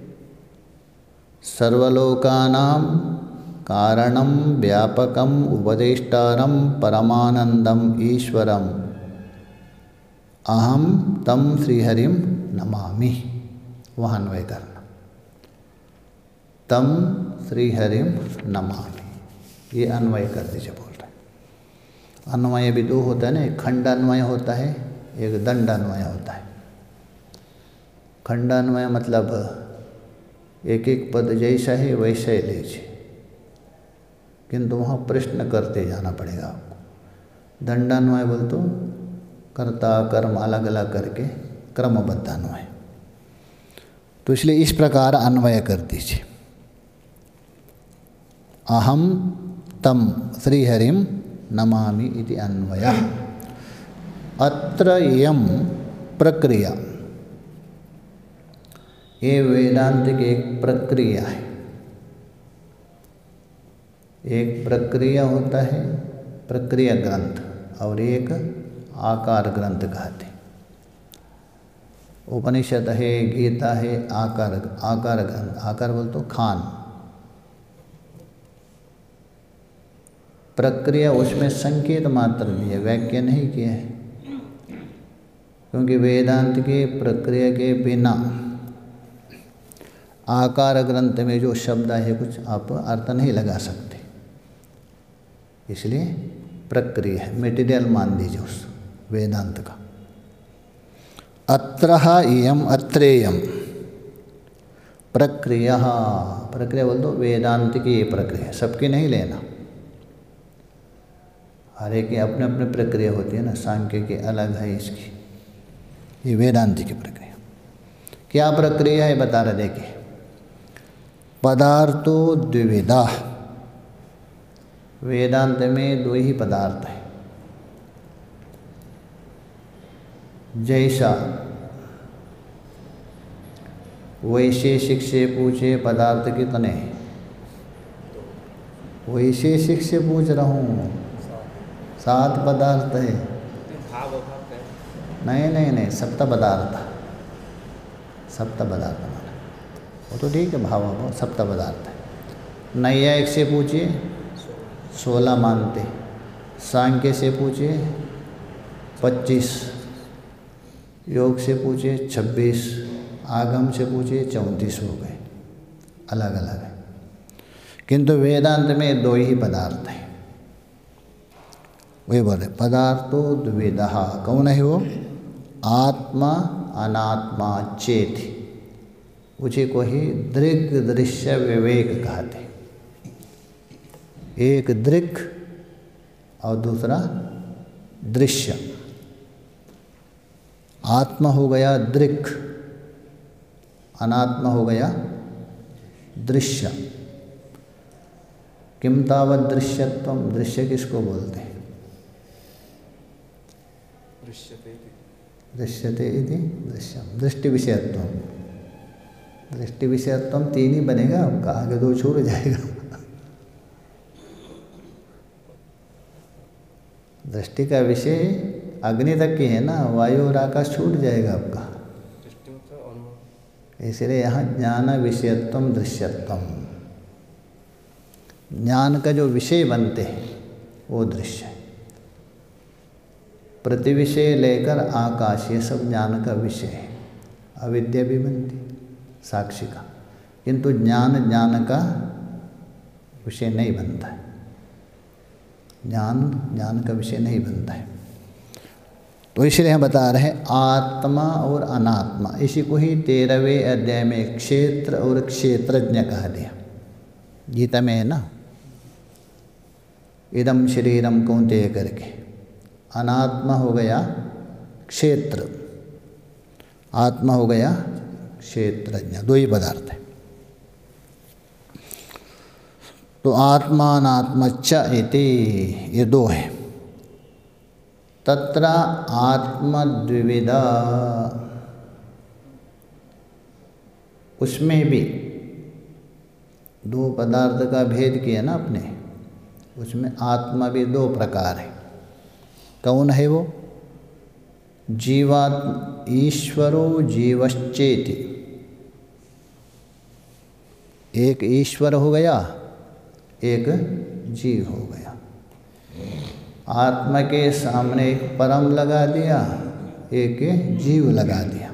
सर्वलोकानां कारणं, व्यापकं, उपदेष्टारं, परमानंदम ईश्वरम अहम तम श्रीहरिम नमामि, वहाँ अन्वय करना। तम श्रीहरिम नमामि, ये अन्वय कर दीजिए बोल रहे। अन्वय भी दो होता है ना, एक खंड अन्वय होता है, एक दंड अन्वय होता है। खंड अन्वय मतलब एक एक पद जैसा है वैसा ही लीजिए, किंतु वहाँ प्रश्न करते जाना पड़ेगा आपको। दंडान्वय बोल तो कर्ता कर्म अलग अलग करके क्रमबद्ध अन्वय, तो इसलिए इस प्रकार अन्वय कर दीजिए। अहम तम श्रीहरिम नमामि इति अन्वयः। अत्र इयं प्रक्रिया, ये वेदांत की एक प्रक्रिया है। एक प्रक्रिया होता है प्रक्रिया ग्रंथ, और एक आकार ग्रंथ कहते। उपनिषद है, गीता है, आकार ग्रंथ। आकार बोल तो खान। प्रक्रिया उसमें संकेत मात्र दिए, व्याख्या नहीं किया है, क्योंकि वेदांत की प्रक्रिया के बिना आकार ग्रंथ में जो शब्द है कुछ आप अर्थ नहीं लगा सकते, इसलिए प्रक्रिया है, मटेरियल मान दीजिए उस वेदांत का। अत्रः इयम् अत्रेयम् प्रक्रिया, प्रक्रिया बोल दो वेदांत की ये प्रक्रिया, सबकी नहीं लेना, हर एक की अपने अपने प्रक्रिया होती है ना, सांख्य की अलग है इसकी, ये वेदांत की प्रक्रिया। क्या प्रक्रिया है बता रहे, देखिए। पदार्थो द्विविधा, वेदांत में दो ही पदार्थ है। जैसा वैशेषिक से पूछे पदार्थ कितने, वैशेषिक से पूछ रहा हूँ, 7 पदार्थ है। नहीं, सप्त पदार्थ, सप्त पदार्थ माना, वो तो ठीक है, भाव सप्त पदार्थ है। नैयायिक से पूछिए 16 मानते, सांख्य से पूछिए 25, योग से पूछिए 26, आगम से पूछिए 34 हो गए, अलग अलग है। किंतु वेदांत में दो ही पदार्थ हैं। वही बोले पदार्थो द्विविधा, कौन है वो? आत्मा अनात्मा चेत, उसी को ही दृग् दृश्य विवेक कहते। एक दृक् और दूसरा दृश्य। आत्मा हो गया दृक्, अनात्मा हो गया दृश्य। किम तावत् दृश्यत्वम, दृश्य किसको बोलते हैं? दृश्यते इति दृश्यम, दृष्टि विषयत्वम। दृष्टि विषयत्वम 3 ही बनेगा आपका, आगे 2 छूट जाएगा। दृष्टि का विषय अग्नि तक की है ना, वायु और आकाश छूट जाएगा आपका। इसलिए यहाँ ज्ञान विषयत्वम दृश्यत्वम, ज्ञान का जो विषय बनते हैं वो दृश्य है। प्रतिविषय लेकर आकाश, ये सब ज्ञान का विषय है। अविद्या भी बनती साक्षी का, किंतु ज्ञान का विषय नहीं बनता है। ज्ञान का विषय नहीं बनता है। तो इसलिए हम बता रहे हैं आत्मा और अनात्मा, इसी को ही 13वें अध्याय में क्षेत्र और क्षेत्रज्ञ कहा दिया, गीता में है ना, इदम शरीरम कौन्तेय करके। अनात्मा हो गया क्षेत्र, आत्मा हो गया क्षेत्रज्ञ, 2 ही पदार्थ है। तो आत्मा अनात्मा च इति, ये 2 है। तत्र आत्मा द्विविधा, उसमें भी 2 पदार्थ का भेद किया ना अपने, उसमें आत्मा भी 2 प्रकार है। कौन है वो? जीवात्मा, ईश्वरो जीवश्चेति। एक ईश्वर हो गया, एक जीव हो गया। आत्मा के सामने एक परम लगा दिया, एक जीव लगा दिया,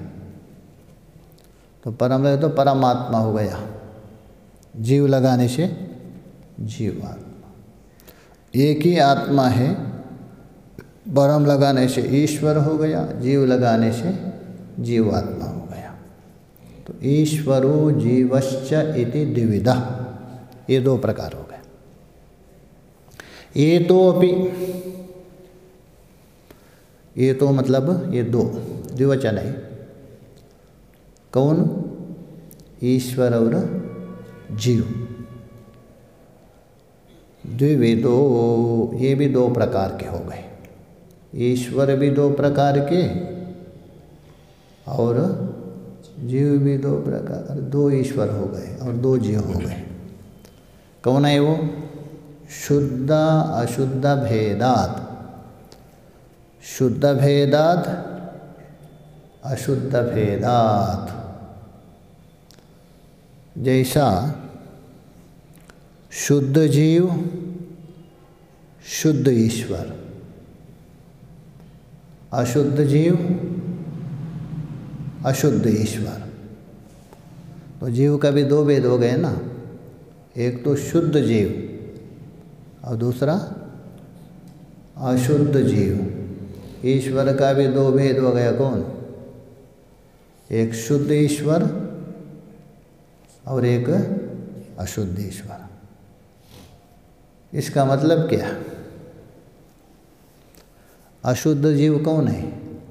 तो परम लगे तो परमात्मा हो गया, जीव लगाने से जीवात्मा। एक ही आत्मा है, परम लगाने से ईश्वर हो गया, जीव लगाने से जीवात्मा हो गया। तो ईश्वरो जीवश्च इति द्विविधा, ये दो प्रकार हो गए। ये तो अपि, ये तो मतलब ये दो, द्विवचन है। कौन? ईश्वर और जीव। द्विविधो, ये भी दो प्रकार के हो गए। ईश्वर भी दो प्रकार के और जीव भी दो प्रकार, दो ईश्वर हो गए और दो जीव हो गए। कौन है वो? शुद्ध अशुद्ध भेदात, शुद्ध भेदात अशुद्ध भेदात। जैसा शुद्ध जीव शुद्ध ईश्वर, अशुद्ध जीव अशुद्ध ईश्वर। तो जीव का भी दो भेद हो गए ना, एक तो शुद्ध जीव और दूसरा अशुद्ध जीव। ईश्वर का भी दो भेद हो गया। कौन? एक शुद्ध ईश्वर और एक अशुद्ध ईश्वर। इसका मतलब क्या? अशुद्ध जीव कौन है?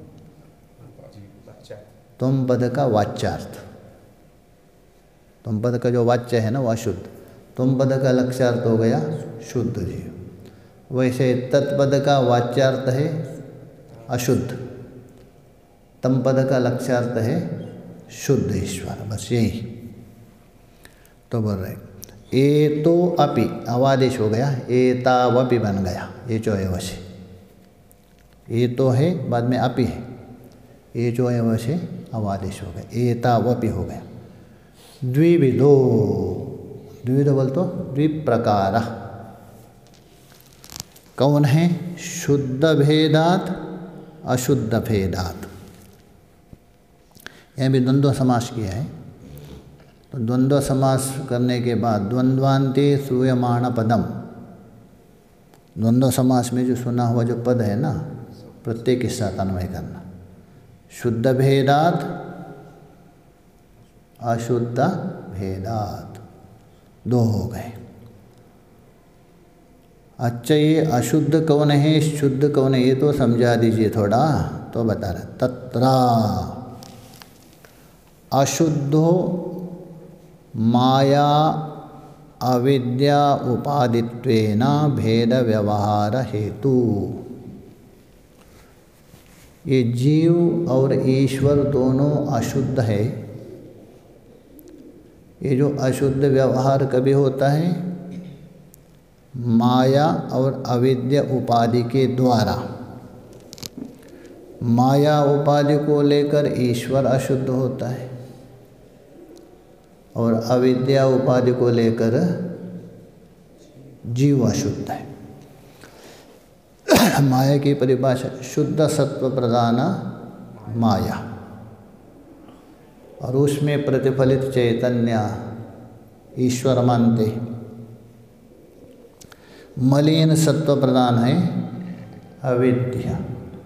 तुम पद का वाच्यार्थ, तुम पद का जो वाच्य है ना वो अशुद्ध, तुम पद का लक्ष्यार्थ हो गया शुद्ध जीव। वैसे तत्पद का वाच्यार्थ है अशुद्ध, तम पद का लक्ष्यार्थ है शुद्ध ईश्वर। बस यही तो बोल रहे। ए तो अपि अवादेश हो गया, एतावपि बन गया, ये जो है वैसे। ये तो है, बाद में अपि है, ये जो है वैसे अवादेश हो गया, एतावपि हो गया। द्विविधो, द्विविधो बोल तो द्विप्रकार। कौन है? शुद्ध भेदात अशुद्ध भेदात। यह भी द्वंद्व समास किया है। तो द्वंद्व समास करने के बाद द्वंद्वान्ते श्रूयमाण पदम, द्वंद्व समास में जो सुना हुआ जो पद है ना, प्रत्येक के साथ अन्वय करना। शुद्ध भेदात अशुद्ध भेदात, दो हो गए। अच्छा, ये अशुद्ध कौन है शुद्ध कौन है ये तो समझा दीजिए थोड़ा। तो बता रहे तत्रा अशुद्धो माया अविद्या उपादित्वेन भेद व्यवहार हेतु। ये जीव और ईश्वर दोनों अशुद्ध है। ये जो अशुद्ध व्यवहार कभी होता है? माया और अविद्या उपाधि के द्वारा। माया उपाधि को लेकर ईश्वर अशुद्ध होता है और अविद्या उपाधि को लेकर जीव अशुद्ध है। माया की परिभाषा शुद्ध सत्व प्रधान माया, और उसमें प्रतिफलित चैतन्य ईश्वर मानते। मलिन सत्व प्रधान है अविद्या,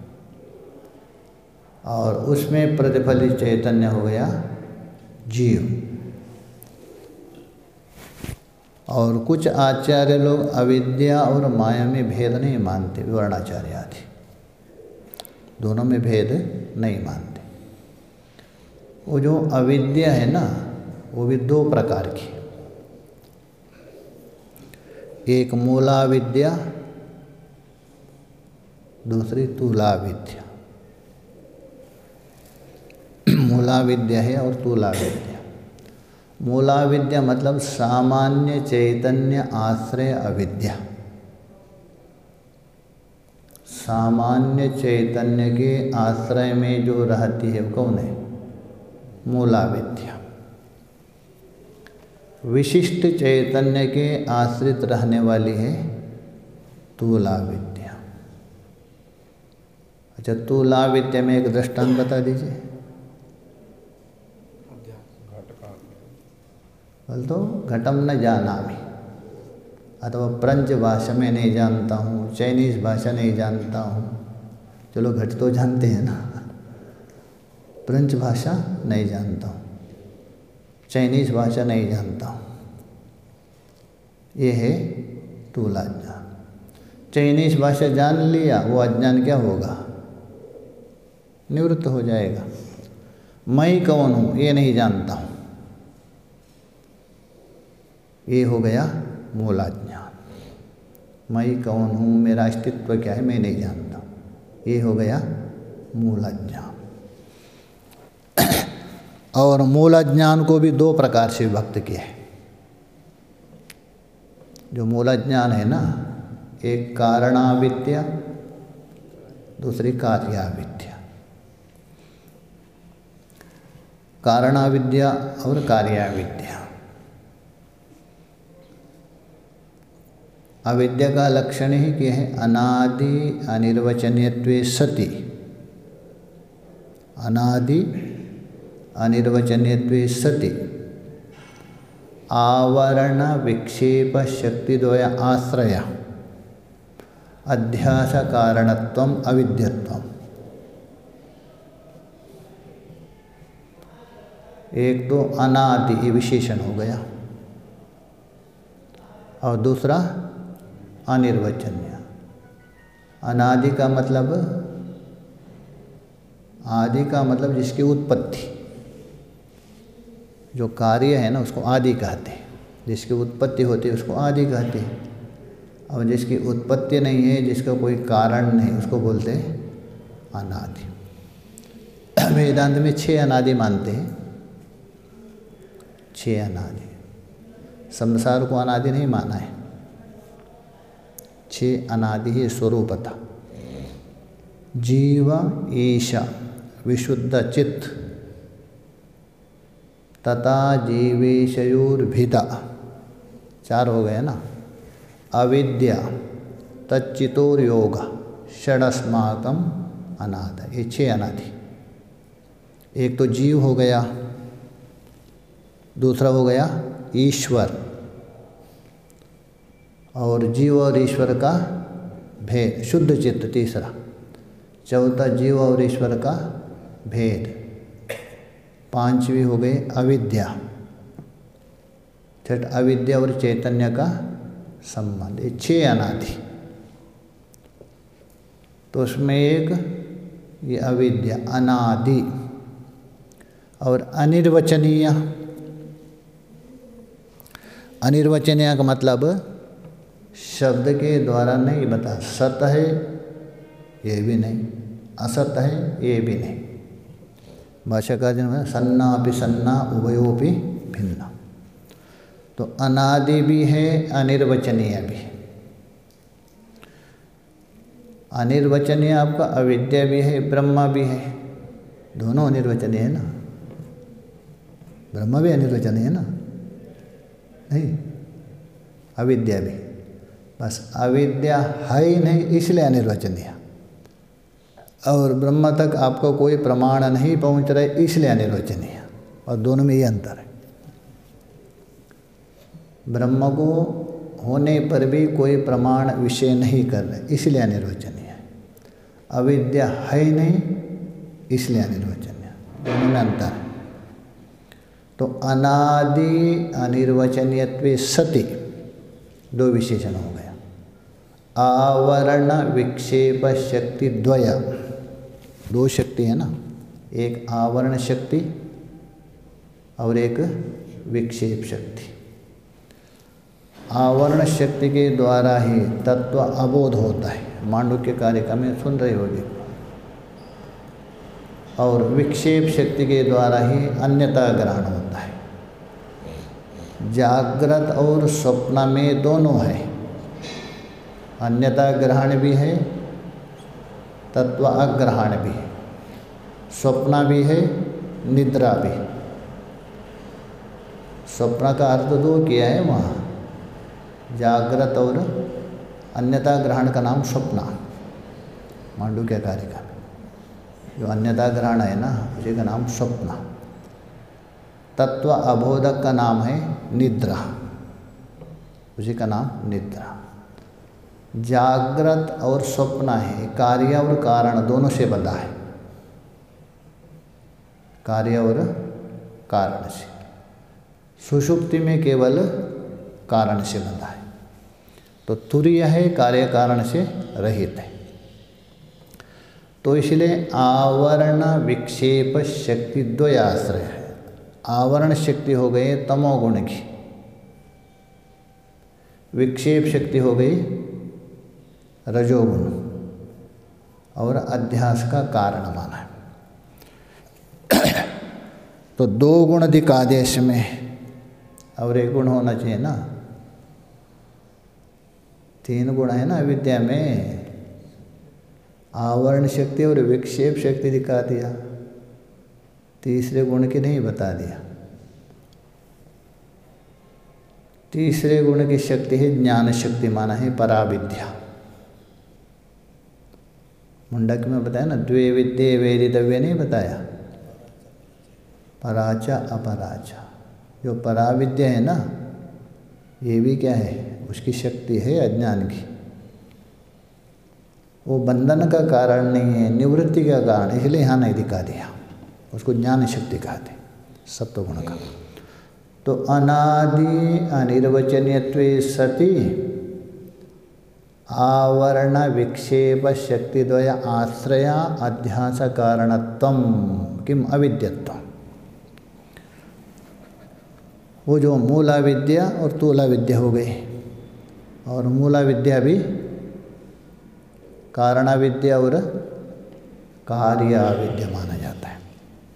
और उसमें प्रतिफलित चैतन्य हो गया जीव। और कुछ आचार्य लोग अविद्या और माया में भेद नहीं मानते, विवरणाचार्य आदि दोनों में भेद नहीं मानते। वो जो अविद्या है ना, वो भी दो प्रकार की, एक मूलाविद्या, दूसरी तूलाविद्या। मूलाविद्या है और तूलाविद्या। मूलाविद्या मतलब सामान्य चैतन्य आश्रय अविद्या। सामान्य चैतन्य के आश्रय में जो रहती है वो कौन है? मूलाविद्या। विशिष्ट चैतन्य के आश्रित रहने वाली है तूलाविद्या। अच्छा, तुला विद्या में एक दृष्टांत बता दीजिए। बोल तो घटम न जानामि, अथवा फ्रेंच भाषा में नहीं जानता हूँ, चाइनीज़ भाषा नहीं जानता हूँ। चलो घट तो जानते हैं ना, फ्रेंच भाषा नहीं जानता हूँ, चाइनीज़ भाषा नहीं जानता हूँ। ये है स्थूल अज्ञान। चाइनीज़ भाषा जान लिया, वो अज्ञान क्या होगा? निवृत्त हो जाएगा। मैं कौन हूँ ये नहीं जानता हूँ, ये हो गया मूलाज्ञान। मैं कौन हूँ, मेरा अस्तित्व क्या है, मैं नहीं जानता, ये हो गया मूलाज्ञान। और मूलाज्ञान को भी दो प्रकार से विभक्त किया है। जो मूलाज्ञान है ना, एक कारणाविद्या, दूसरी कार्याविद्या। कारणाविद्या और कार्याविद्या। अविद्या का लक्षण ही क्या है? अनादि अनिर्वचनीयत्वे सति, अनादि अनिर्वचनीयत्वे सति आवरण विक्षेप शक्तिद्वय आश्रय अध्यास कारणत्वम अविद्यत्वम। एक तो अनादि, ये विशेषण हो गया, और दूसरा अनिर्वचनीय। अनादि का मतलब, आदि का मतलब जिसकी उत्पत्ति, जो कार्य है ना उसको आदि कहते हैं, जिसकी उत्पत्ति होती है उसको आदि कहते हैं, और जिसकी उत्पत्ति नहीं है, जिसका कोई कारण नहीं, उसको बोलते हैं अनादि। वेदांत में 6 अनादि मानते हैं, 6 अनादि। संसार को अनादि नहीं माना है, 6 अनादि ही स्वरूपतः। जीव ईशा विशुद्ध चित्त तथा जीवेशयोर्भिदा, 4 हो गए ना। अविद्या तच्चितोर्योग षडस्माकम अनाद, ये 6 अनादि। एक तो जीव हो गया, दूसरा हो गया ईश्वर, और जीव और ईश्वर का भेद शुद्ध चित्त तीसरा, चौथा जीव और ईश्वर का भेद, 5वीं हो गई अविद्या, छठ अविद्या और चैतन्य का संबंध, ये 6 अनादि। तो उसमें एक ये अविद्या अनादि, और अनिर्वचनीय। अनिर्वचनीय का मतलब शब्द के द्वारा नहीं बता, सत है ये भी नहीं, असत है ये भी नहीं। भाषा का जन्म सन्नापि सन्ना उभयोपि भिन्ना। तो अनादि भी है, अनिर्वचनीय भी है। अनिर्वचनीय आपका अविद्या भी है, ब्रह्मा भी है, दोनों अनिर्वचनीय है ना। ब्रह्मा भी अनिर्वचनीय है ना, नहीं, अविद्या भी। बस अविद्या है ही नहीं इसलिए अनिर्वचनीय, और ब्रह्म तक आपको कोई प्रमाण नहीं पहुंच रहे इसलिए अनिर्वचनीय। और दोनों में ये अंतर है। ब्रह्म को होने पर भी कोई प्रमाण विषय नहीं कर रहे इसलिए अनिर्वचनीय है। अविद्या है नहीं इसलिए अनिर्वचनीय, दोनों में अंतर है। तो अनादि अनिर्वचनीयत्वे सति 2 विशेषण हो गया। आवरण विक्षेप शक्ति द्वय, 2 शक्ति है ना, एक आवरण शक्ति और एक विक्षेप शक्ति। आवरण शक्ति के द्वारा ही तत्व अबोध होता है, मांडुक्य कारिका में सुन रहे होगे। और विक्षेप शक्ति के द्वारा ही अन्यता ग्रहण होता है। जागृत और स्वप्न में दोनों है, अन्यता ग्रहण भी है, तत्व अग्रहण भी है, स्वप्न भी है, निद्रा भी। स्वप्न का अर्थ 2 किया है वहाँ, जागृत और अन्यता ग्रहण का नाम स्वप्न, मांडुक्य कारिका में। जो अन्यथा ग्रहण है ना, उसी का नाम स्वप्न। तत्व अबोधक का नाम है निद्रा, उसी का नाम निद्रा। जागृत और स्वप्न है, कार्य और कारण दोनों से बंधा है, कार्य और कारण से। सुषुप्ति में केवल कारण से बंधा है, तो तुरीय है, कार्य कारण से रहित है। तो इसलिए आवरण विक्षेप शक्ति द्वयाश्रय है। आवरण शक्ति हो गई तमोगुण की, विक्षेप शक्ति हो गई रजोगुण, और अध्यास का कारण माना है। तो 2 गुण अधिक आदेश में और 1 गुण होना चाहिए ना, 3 गुण है ना विद्या में। आवरण शक्ति और विक्षेप शक्ति दिखा दिया, तीसरे गुण की नहीं बता दिया। तीसरे गुण की शक्ति है ज्ञान शक्ति, माना है पराविद्या। मुंडक में बताया ना, द्वे विद्ये वेदितव्य नहीं बताया, पराचा अपराचा। जो पराविद्या है ना, ये भी क्या है, उसकी शक्ति है अज्ञान की। वो बंधन का कारण नहीं है, निवृत्ति का कारण, इसलिए यहाँ नहीं दिखा दिया। उसको ज्ञान शक्ति कहते, सत्वगुण का। तो अनादि अनिर्वचनीयत्वे सति आवरण विक्षेप शक्तिद्वय आश्रय अध्यास कारणत्वम किम अविद्यत्वम। वो जो मूला विद्या और तूला विद्या हो गई, और मूला विद्या भी कारण विद्या और कार्य विद्या माना जाता है।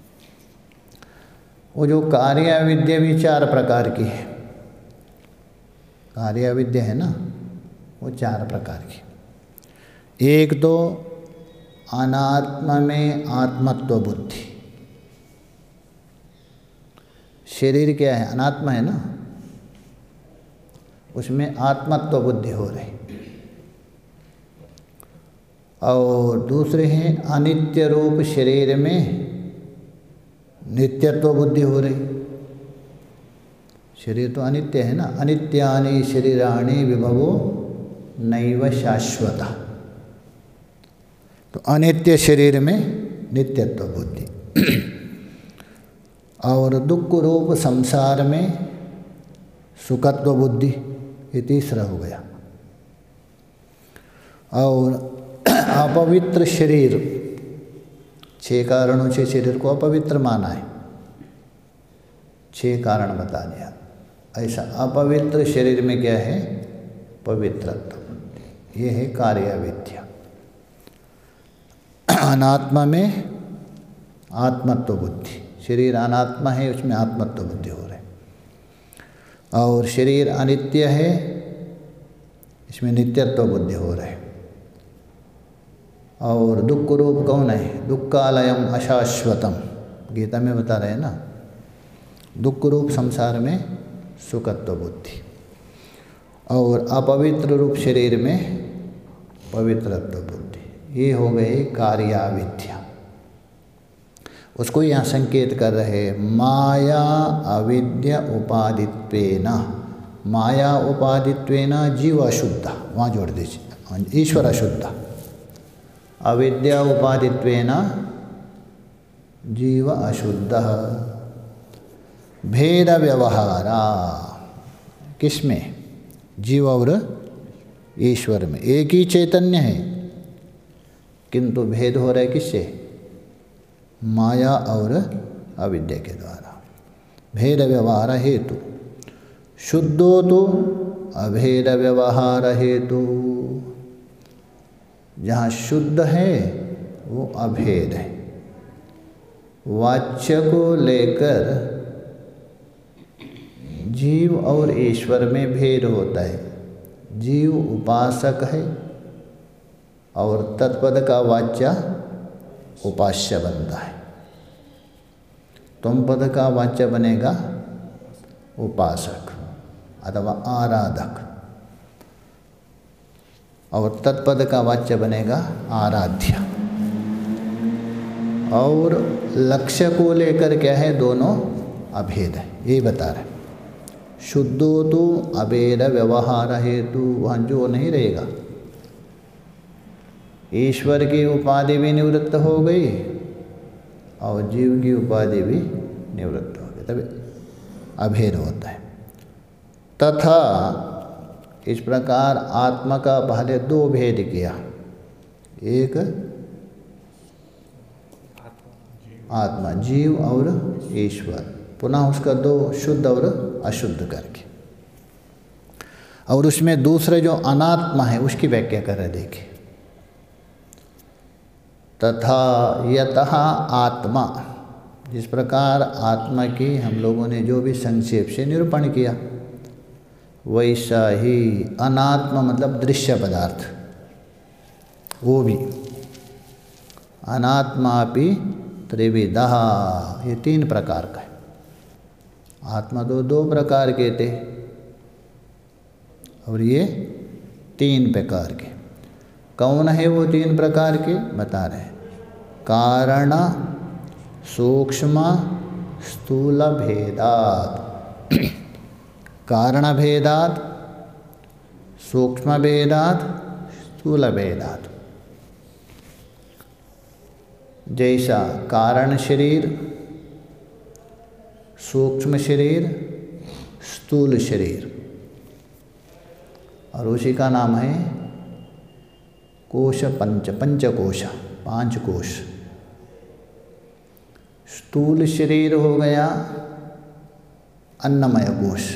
वो जो कार्य विद्या भी 4 प्रकार की है। कार्य विद्या है ना, वो 4 प्रकार की। एक तो अनात्म में आत्मत्व बुद्धि। शरीर क्या है, अनात्मा है ना, उसमें आत्मत्व बुद्धि हो रही। और दूसरे हैं अनित्य रूप शरीर में नित्यत्व बुद्धि हो रही। शरीर तो अनित्य है ना, अनित्यानि शरीराणि विभवो नैव शाश्वता। तो अनित्य शरीर में नित्यत्व बुद्धि। और दुख रूप संसार में सुखत्व बुद्धि, ये तीसरा हो गया। और अपवित्र शरीर, 6 कारणों से शरीर को अपवित्र माना है, 6 कारण बता दिया। ऐसा अपवित्र शरीर में क्या है, पवित्रत्व, ये है कार्य विद्या। अनात्मा में आत्मत्व बुद्धि, शरीर अनात्मा है, उसमें आत्मत्व बुद्धि हो रही। और शरीर अनित्य है, इसमें नित्यत्व बुद्धि हो रही। और दुख रूप कौन है, दुक्खालयम अशाश्वतम, गीता में बता रहे हैं ना। दुख रूप संसार में सुखत्व बुद्धि, और अपवित्र रूप शरीर में पवित्रत्व बुद्धि। ये हो गए कार्याविद्या। उसको यहाँ संकेत कर रहे, माया अविद्या उपादित्वेन। माया उपादित्वेन जीव अशुद्ध, वहाँ जोड़ दीजिए, ईश्वर अशुद्ध। अविद्या उपादित्वेन जीव अशुद्ध। भेद व्यवहारा, किसमें, जीव और ईश्वर में। एक ही चैतन्य है, किंतु भेद हो रहा है किससे, माया और अविद्या के द्वारा। भेद व्यवहार हेतु, शुद्धो तो अभेद व्यवहार हेतु। जहाँ शुद्ध है वो अभेद है। वाच्य को लेकर जीव और ईश्वर में भेद होता है। जीव उपासक है और तत्पद का वाच्य उपास्य बनता है। तुम पद का वाच्य बनेगा उपासक अथवा आराधक, और तत्पद का वाच्य बनेगा आराध्य। और लक्ष्य को लेकर क्या है, दोनों अभेद है, यही बता रहे। शुद्धो तो अभेद व्यवहार हेतु, वहाँ जो नहीं रहेगा। ईश्वर की उपाधि भी निवृत्त हो गई और जीव की उपाधि भी निवृत्त हो गई, तभी अभेद होता है। तथा इस प्रकार आत्मा का पहले दो भेद किया, एक आत्मा जीव और ईश्वर, पुनः उसका दो शुद्ध और अशुद्ध करके, और उसमें दूसरे जो अनात्मा है उसकी व्याख्या कर रहे। देखिए, तथा यतः आत्मा, जिस प्रकार आत्मा की हम लोगों ने जो भी संक्षेप से निरूपण किया, वैसा ही अनात्मा मतलब दृश्य पदार्थ, वो भी अनात्मापि त्रिविधा, ये तीन प्रकार का है। आत्मा तो दो प्रकार के थे और ये तीन प्रकार के। कौन है वो तीन प्रकार के, बता रहे हैं। कारण सूक्ष्म स्थूल भेदात, कारण भेदात, सूक्ष्म भेदात, स्थूल भेदात। जैसा कारण शरीर, सूक्ष्म शरीर, स्थूल शरीर, और उसी का नाम है कोश पंचकोश, पांच कोश। स्थूल शरीर हो गया अन्नमय कोश,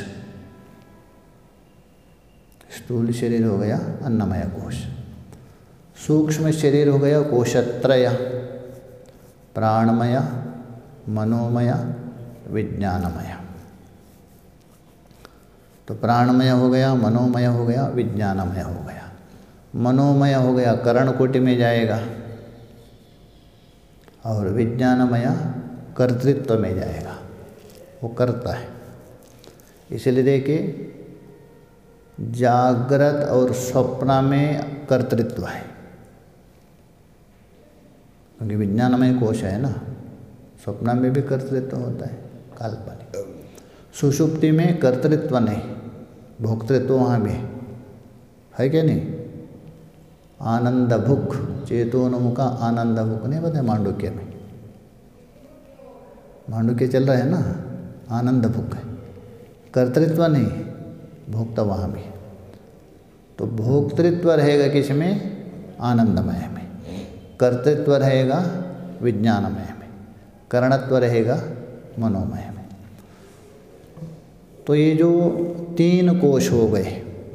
स्थूल शरीर हो गया अन्नमय कोश। सूक्ष्म शरीर हो गया कोशत्रय, प्राणमय, मनोमय, विज्ञानमय। तो प्राणमय हो गया, मनोमय हो गया, विज्ञानमय हो गया। मनोमय हो गया करण कोटि में जाएगा, और विज्ञानमय कर्तृत्व में जाएगा, वो करता है। इसलिए देखिए, जागृत और स्वप्न में कर्तृत्व है, क्योंकि विज्ञानमय कोश है ना। स्वप्न में भी कर्तृत्व होता है, काल्पनिक। सुषुप्ति में कर्तृत्व नहीं, भोक्तृत्व वहाँ भी है क्या नहीं। आनंद भुक, चेतोन्मुखा आनंद भुक, नहीं पता मांडुक्य में, मांडुक्य चल रहा है ना, आनंद भुक है, कर्तृत्व नहीं, भोक्ता वहाँ भी। तो भोक्तृत्व रहेगा किस में, आनंदमय में, कर्तृत्व रहेगा विज्ञानमय में, करणत्व रहेगा मनोमय में। तो ये जो तीन कोश हो गए,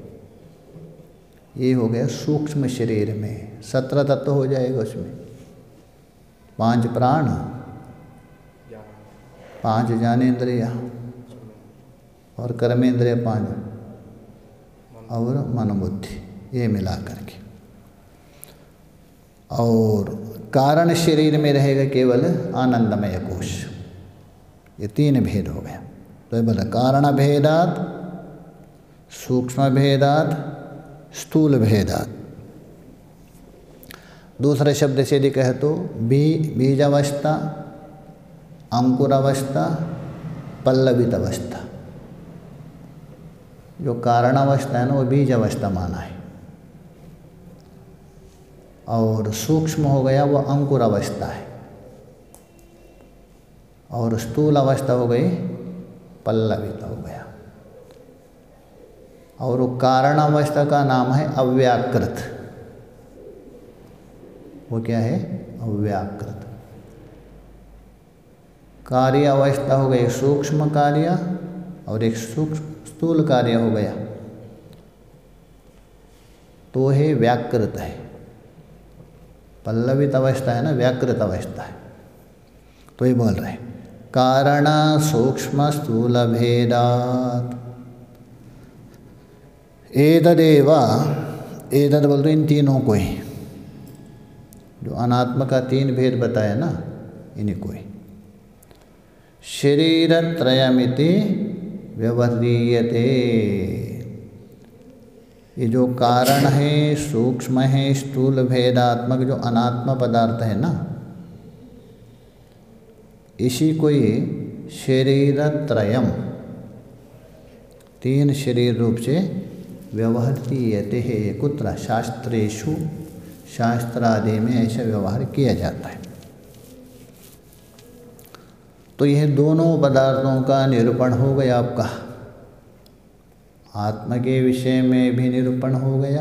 ये हो गया सूक्ष्म शरीर में। 17 तत्व हो जाएगा उसमें, 5 प्राण, 5 ज्ञानेन्द्रिय और कर्मेंद्रिय 5 और मनोबुद्धि, ये मिला करके। और कारण शरीर में रहेगा केवल आनंदमय कोश। ये तीन भेद हो गया। तो ये बोला कारण भेदात, सूक्ष्म भेदात, स्थूल भेदात। दूसरे शब्द से यदि कहे तो बीज अवस्था, अंकुर अवस्था, पल्लवित अवस्था। जो कारण अवस्था है ना, वो बीज अवस्था माना है, और सूक्ष्म हो गया वो अंकुर अवस्था है, और स्थूल अवस्था हो गई पल्लवित हो गया। और वो कारण अवस्था का नाम है अव्याकृत। वो क्या है, अव्याकृत। कार्य अवस्था हो गई सूक्ष्म कार्य, और एक सूक्ष्म स्थूल कार्य हो गया, तो है व्याकृत है। पल्लवित अवस्था है ना, व्याकृत अवस्था है। तो ये बोल रहे हैं कारण सूक्ष्म स्थूल भेदात एतदेव, एतद बोल रहे इन तीनों को ही, जो अनात्मा का 3 भेद बताया ना, इन्हीं को ही। शरीरत्रयमिति व्यवह्रियते, ये जो कारण है, सूक्ष्म है, स्थूल भेदात्मक जो अनात्मा पदार्थ है ना, इसी को ही शरीरत्रयम्, 3 शरीर रूप से व्यवहर्तीयते है। कुत्र शास्त्रेषु, शास्त्रादि में ऐसा व्यवहार किया जाता है। तो यह दोनों पदार्थों का निरूपण हो गया आपका। आत्मा के विषय में भी निरूपण हो गया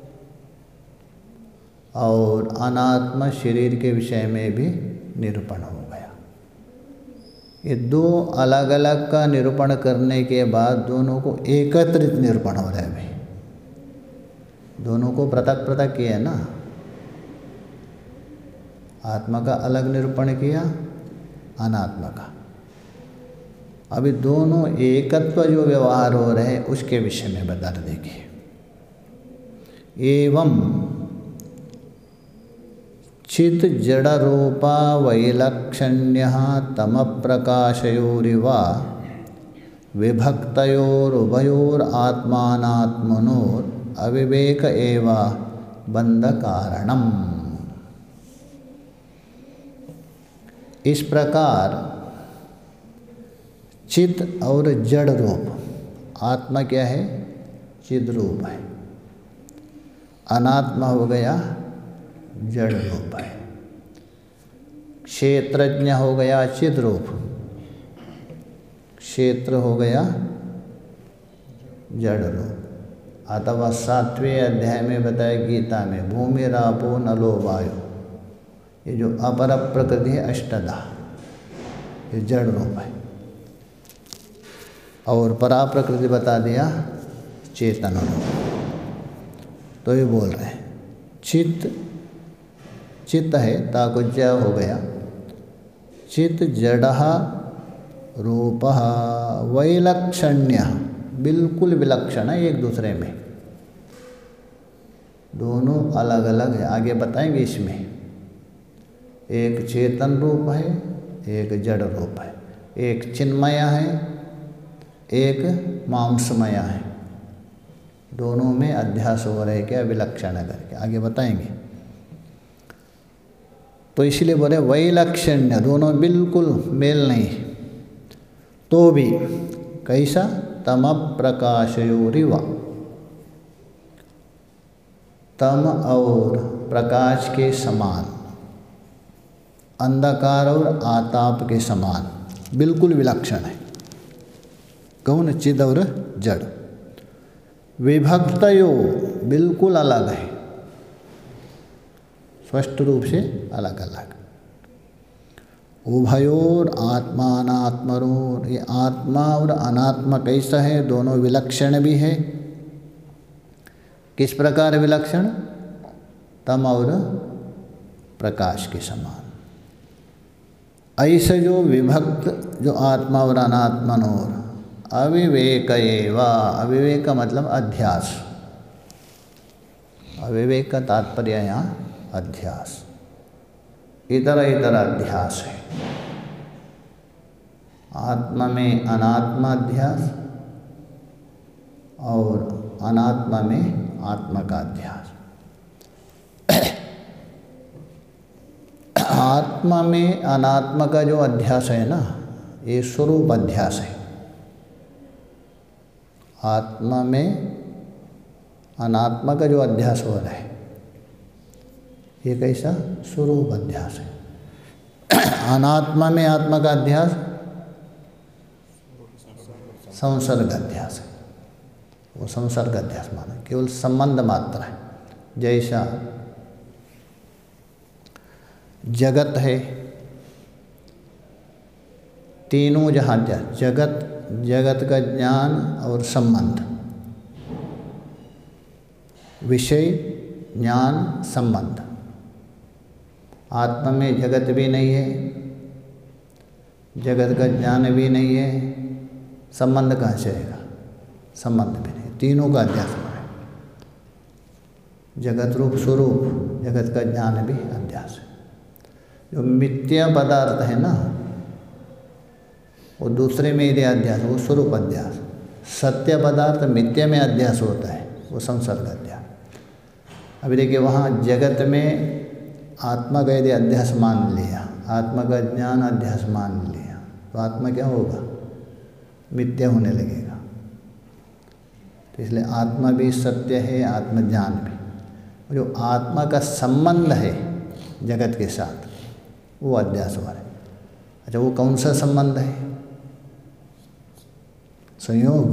और अनात्म शरीर के विषय में भी निरूपण हो गया। ये 2 अलग अलग का निरूपण करने के बाद दोनों को एकत्रित निरूपण हो रहा है भाई। दोनों को पृथक पृथक किया ना, आत्मा का अलग निरूपण किया, अनात्मा का। अभी दोनों एकत्व जो व्यवहार हो रहे हैं उसके विषय में बता देखिए। एवं चित जड़ रूपा वैलक्षण्यः तम प्रकाशयोरिवा विभक्तयोरुभयोर आत्मानात्मनोर अविवेक एव बंध कारणम। इस प्रकार चित और जड़ रूप, आत्मा क्या है? चिद रूप है। अनात्मा हो गया जड़ रूप है। क्षेत्रज्ञ हो गया चिद रूप, क्षेत्र हो गया जड़ रूप। अथवा 7वें अध्याय में बताया गीता में, भूमि रापो नलो वायु, ये जो अपर प्रकृति है अष्टधा, ये जड़ रूप है। और परा प्रकृति बता दिया चेतन रूप। तो ये बोल रहे हैं चित्त है, ताकुज्या हो गया। चित्त जड़ः रूपः वैलक्षण्य, बिल्कुल विलक्षण है एक दूसरे में, दोनों अलग अलग है। आगे बताएंगे इसमें। एक चेतन रूप है, एक जड़ रूप है। एक चिन्मय है, एक मांसमय है। दोनों में अध्यास हो रहे क्या? विलक्षण करके आगे बताएंगे। तो इसलिए बोले वैलक्षण्य, दोनों बिल्कुल मेल नहीं। तो भी कैसा? तम प्रकाशयोरिवा, तम और प्रकाश के समान, अंधकार और आताप के समान, बिल्कुल विलक्षण है। कौन? चिद और जड़। विभक्तयो, बिल्कुल अलग है, स्पष्ट रूप से अलग अलग। उभयोर आत्मानात्मरोर, ये आत्मा और अनात्मा कैसा है? दोनों विलक्षण भी है। किस प्रकार विलक्षण? तम और प्रकाश के समान। ऐसे जो विभक्त जो आत्मा और अनात्मनोर अविवेक एवा, अविवेक का मतलब अध्यास। अविवेक का तात्पर्य यहाँ अध्यास, इतर इतर अध्यास है। आत्मा में अनात्मा अध्यास और अनात्मा में आत्मा का अध्यास। आत्मा में अनात्मा का जो अध्यास है ना, ये स्वरूप अध्यास है। आत्मा में अनात्मा का जो अध्यास हो रहा है, ये कैसा? स्वरूप अध्यास है। अनात्मा में आत्मा का अध्यास संसर्ग अध्यास है। वो संसर्ग अध्यास माना, केवल संबंध मात्र है। जैसा जगत है, तीनों जहाँ जगत का ज्ञान और संबंध, विषय ज्ञान संबंध। आत्मा में जगत भी नहीं है, जगत का ज्ञान भी नहीं है, संबंध कहाँ से आएगा? संबंध भी नहीं, तीनों का अध्यास है। जगत रूप स्वरूप, जगत का ज्ञान भी अध्यास है। जो मिथ्या पदार्थ है ना, वो दूसरे में यदि अध्यास, वो स्वरूप अध्यास। सत्य पदार्थ मिथ्या में अध्यास होता है, वो संसर्ग अध्यास। अभी देखिए वहाँ जगत में आत्मा का यदि अध्यास मान लिया, आत्मा का ज्ञान अध्यास मान लिया, तो आत्मा क्या होगा? मिथ्या होने लगेगा। तो इसलिए आत्मा भी सत्य है, आत्मज्ञान भी। जो आत्मा का संबंध है जगत के साथ, वो अध्यास वाला है। अच्छा, वो कौन सा संबंध है? संयोग,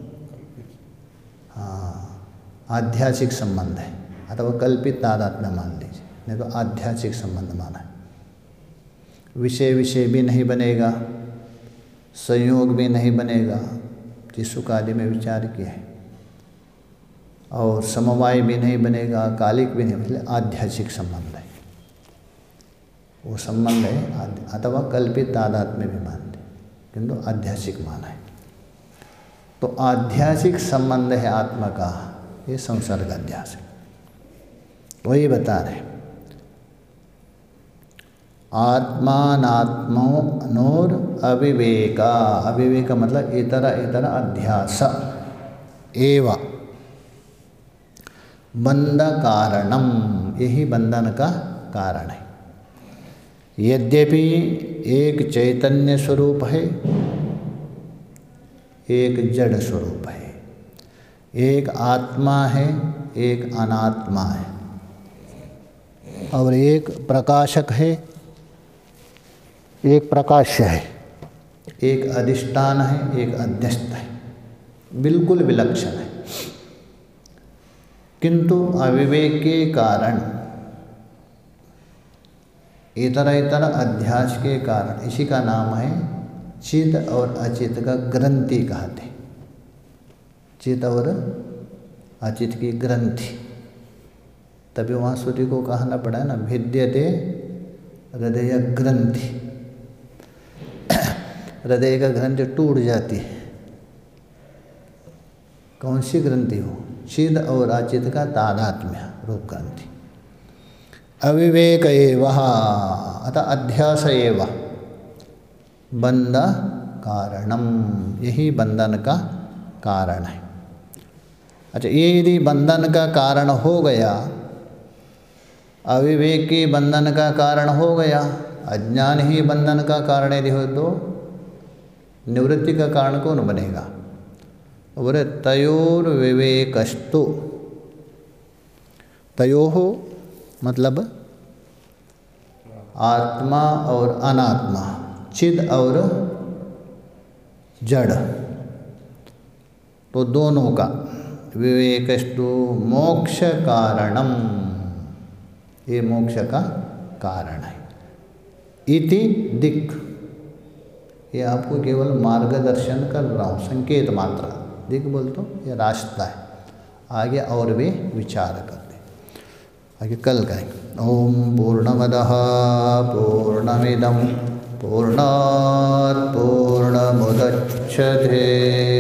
हाँ, आध्यात्मिक संबंध है, अथवा कल्पित तादात्म्य मान लीजिए, नहीं तो आध्यात्मिक संबंध माना है। विषय विषय भी नहीं बनेगा, संयोग भी नहीं बनेगा, जिस सुख आदि में विचार किया है, और समवाय भी नहीं बनेगा, कालिक भी नहीं, मतलब आध्यात्मिक संबंध है। वो संबंध है अथवा कल्पित तादात्म्य भी मानते, किंतु आध्यात्मिक माना है। तो आध्यात्मिक संबंध है आत्मा का, ये संसर्ग अध्यास है। वही बता रहे, आत्मानात्मनोर अविवेका, अविवेक मतलब इतर इतर अध्यास एवं बंध कारणम, यही बंधन का कारण है। यद्यपि एक चैतन्य स्वरूप है, एक जड़ स्वरूप है, एक आत्मा है, एक अनात्मा है, और एक प्रकाशक है, एक प्रकाश्य है, एक अधिष्ठान है, एक अध्यस्त है, बिल्कुल विलक्षण है। किंतु अविवेक के कारण, इतर इतर अध्यास के कारण, इसी का नाम है चित और अचित का ग्रंथि कहते। चित और अचित की ग्रंथि, तभी वहाँ श्रुति को कहना पड़ा है ना, भिद्यते हृदय ग्रंथि। हृदय का ग्रंथि टूट जाती है, कौन सी ग्रंथि हो? चिद और अचित का तादात्म्य रूप ग्रंथि। अविवेक एवं अतः अध्यास एवं बंध कारणम, यही बंधन का कारण है। अच्छा, ये यदि बंधन का कारण हो गया, अविवेक की बंधन का कारण हो गया, अज्ञान ही बंधन का कारण यदि हो, तो निवृत्ति का कारण कौन बनेगा? बोले तयोर विवेकस्तु, तयोः मतलब आत्मा और अनात्मा, चिद और जड़, तो दोनों का विवेकस्तु मोक्ष कारणम, ये मोक्ष का कारण है। इति दिक्, ये आपको केवल मार्गदर्शन कर रहा हूँ, संकेत मात्र। दिक् बोल तो ये रास्ता है, आगे और भी विचार करते, आगे कल करेंगे। ओम पूर्णमदः पूर्णमिदं पूर्णात् पूर्णमुदच्यते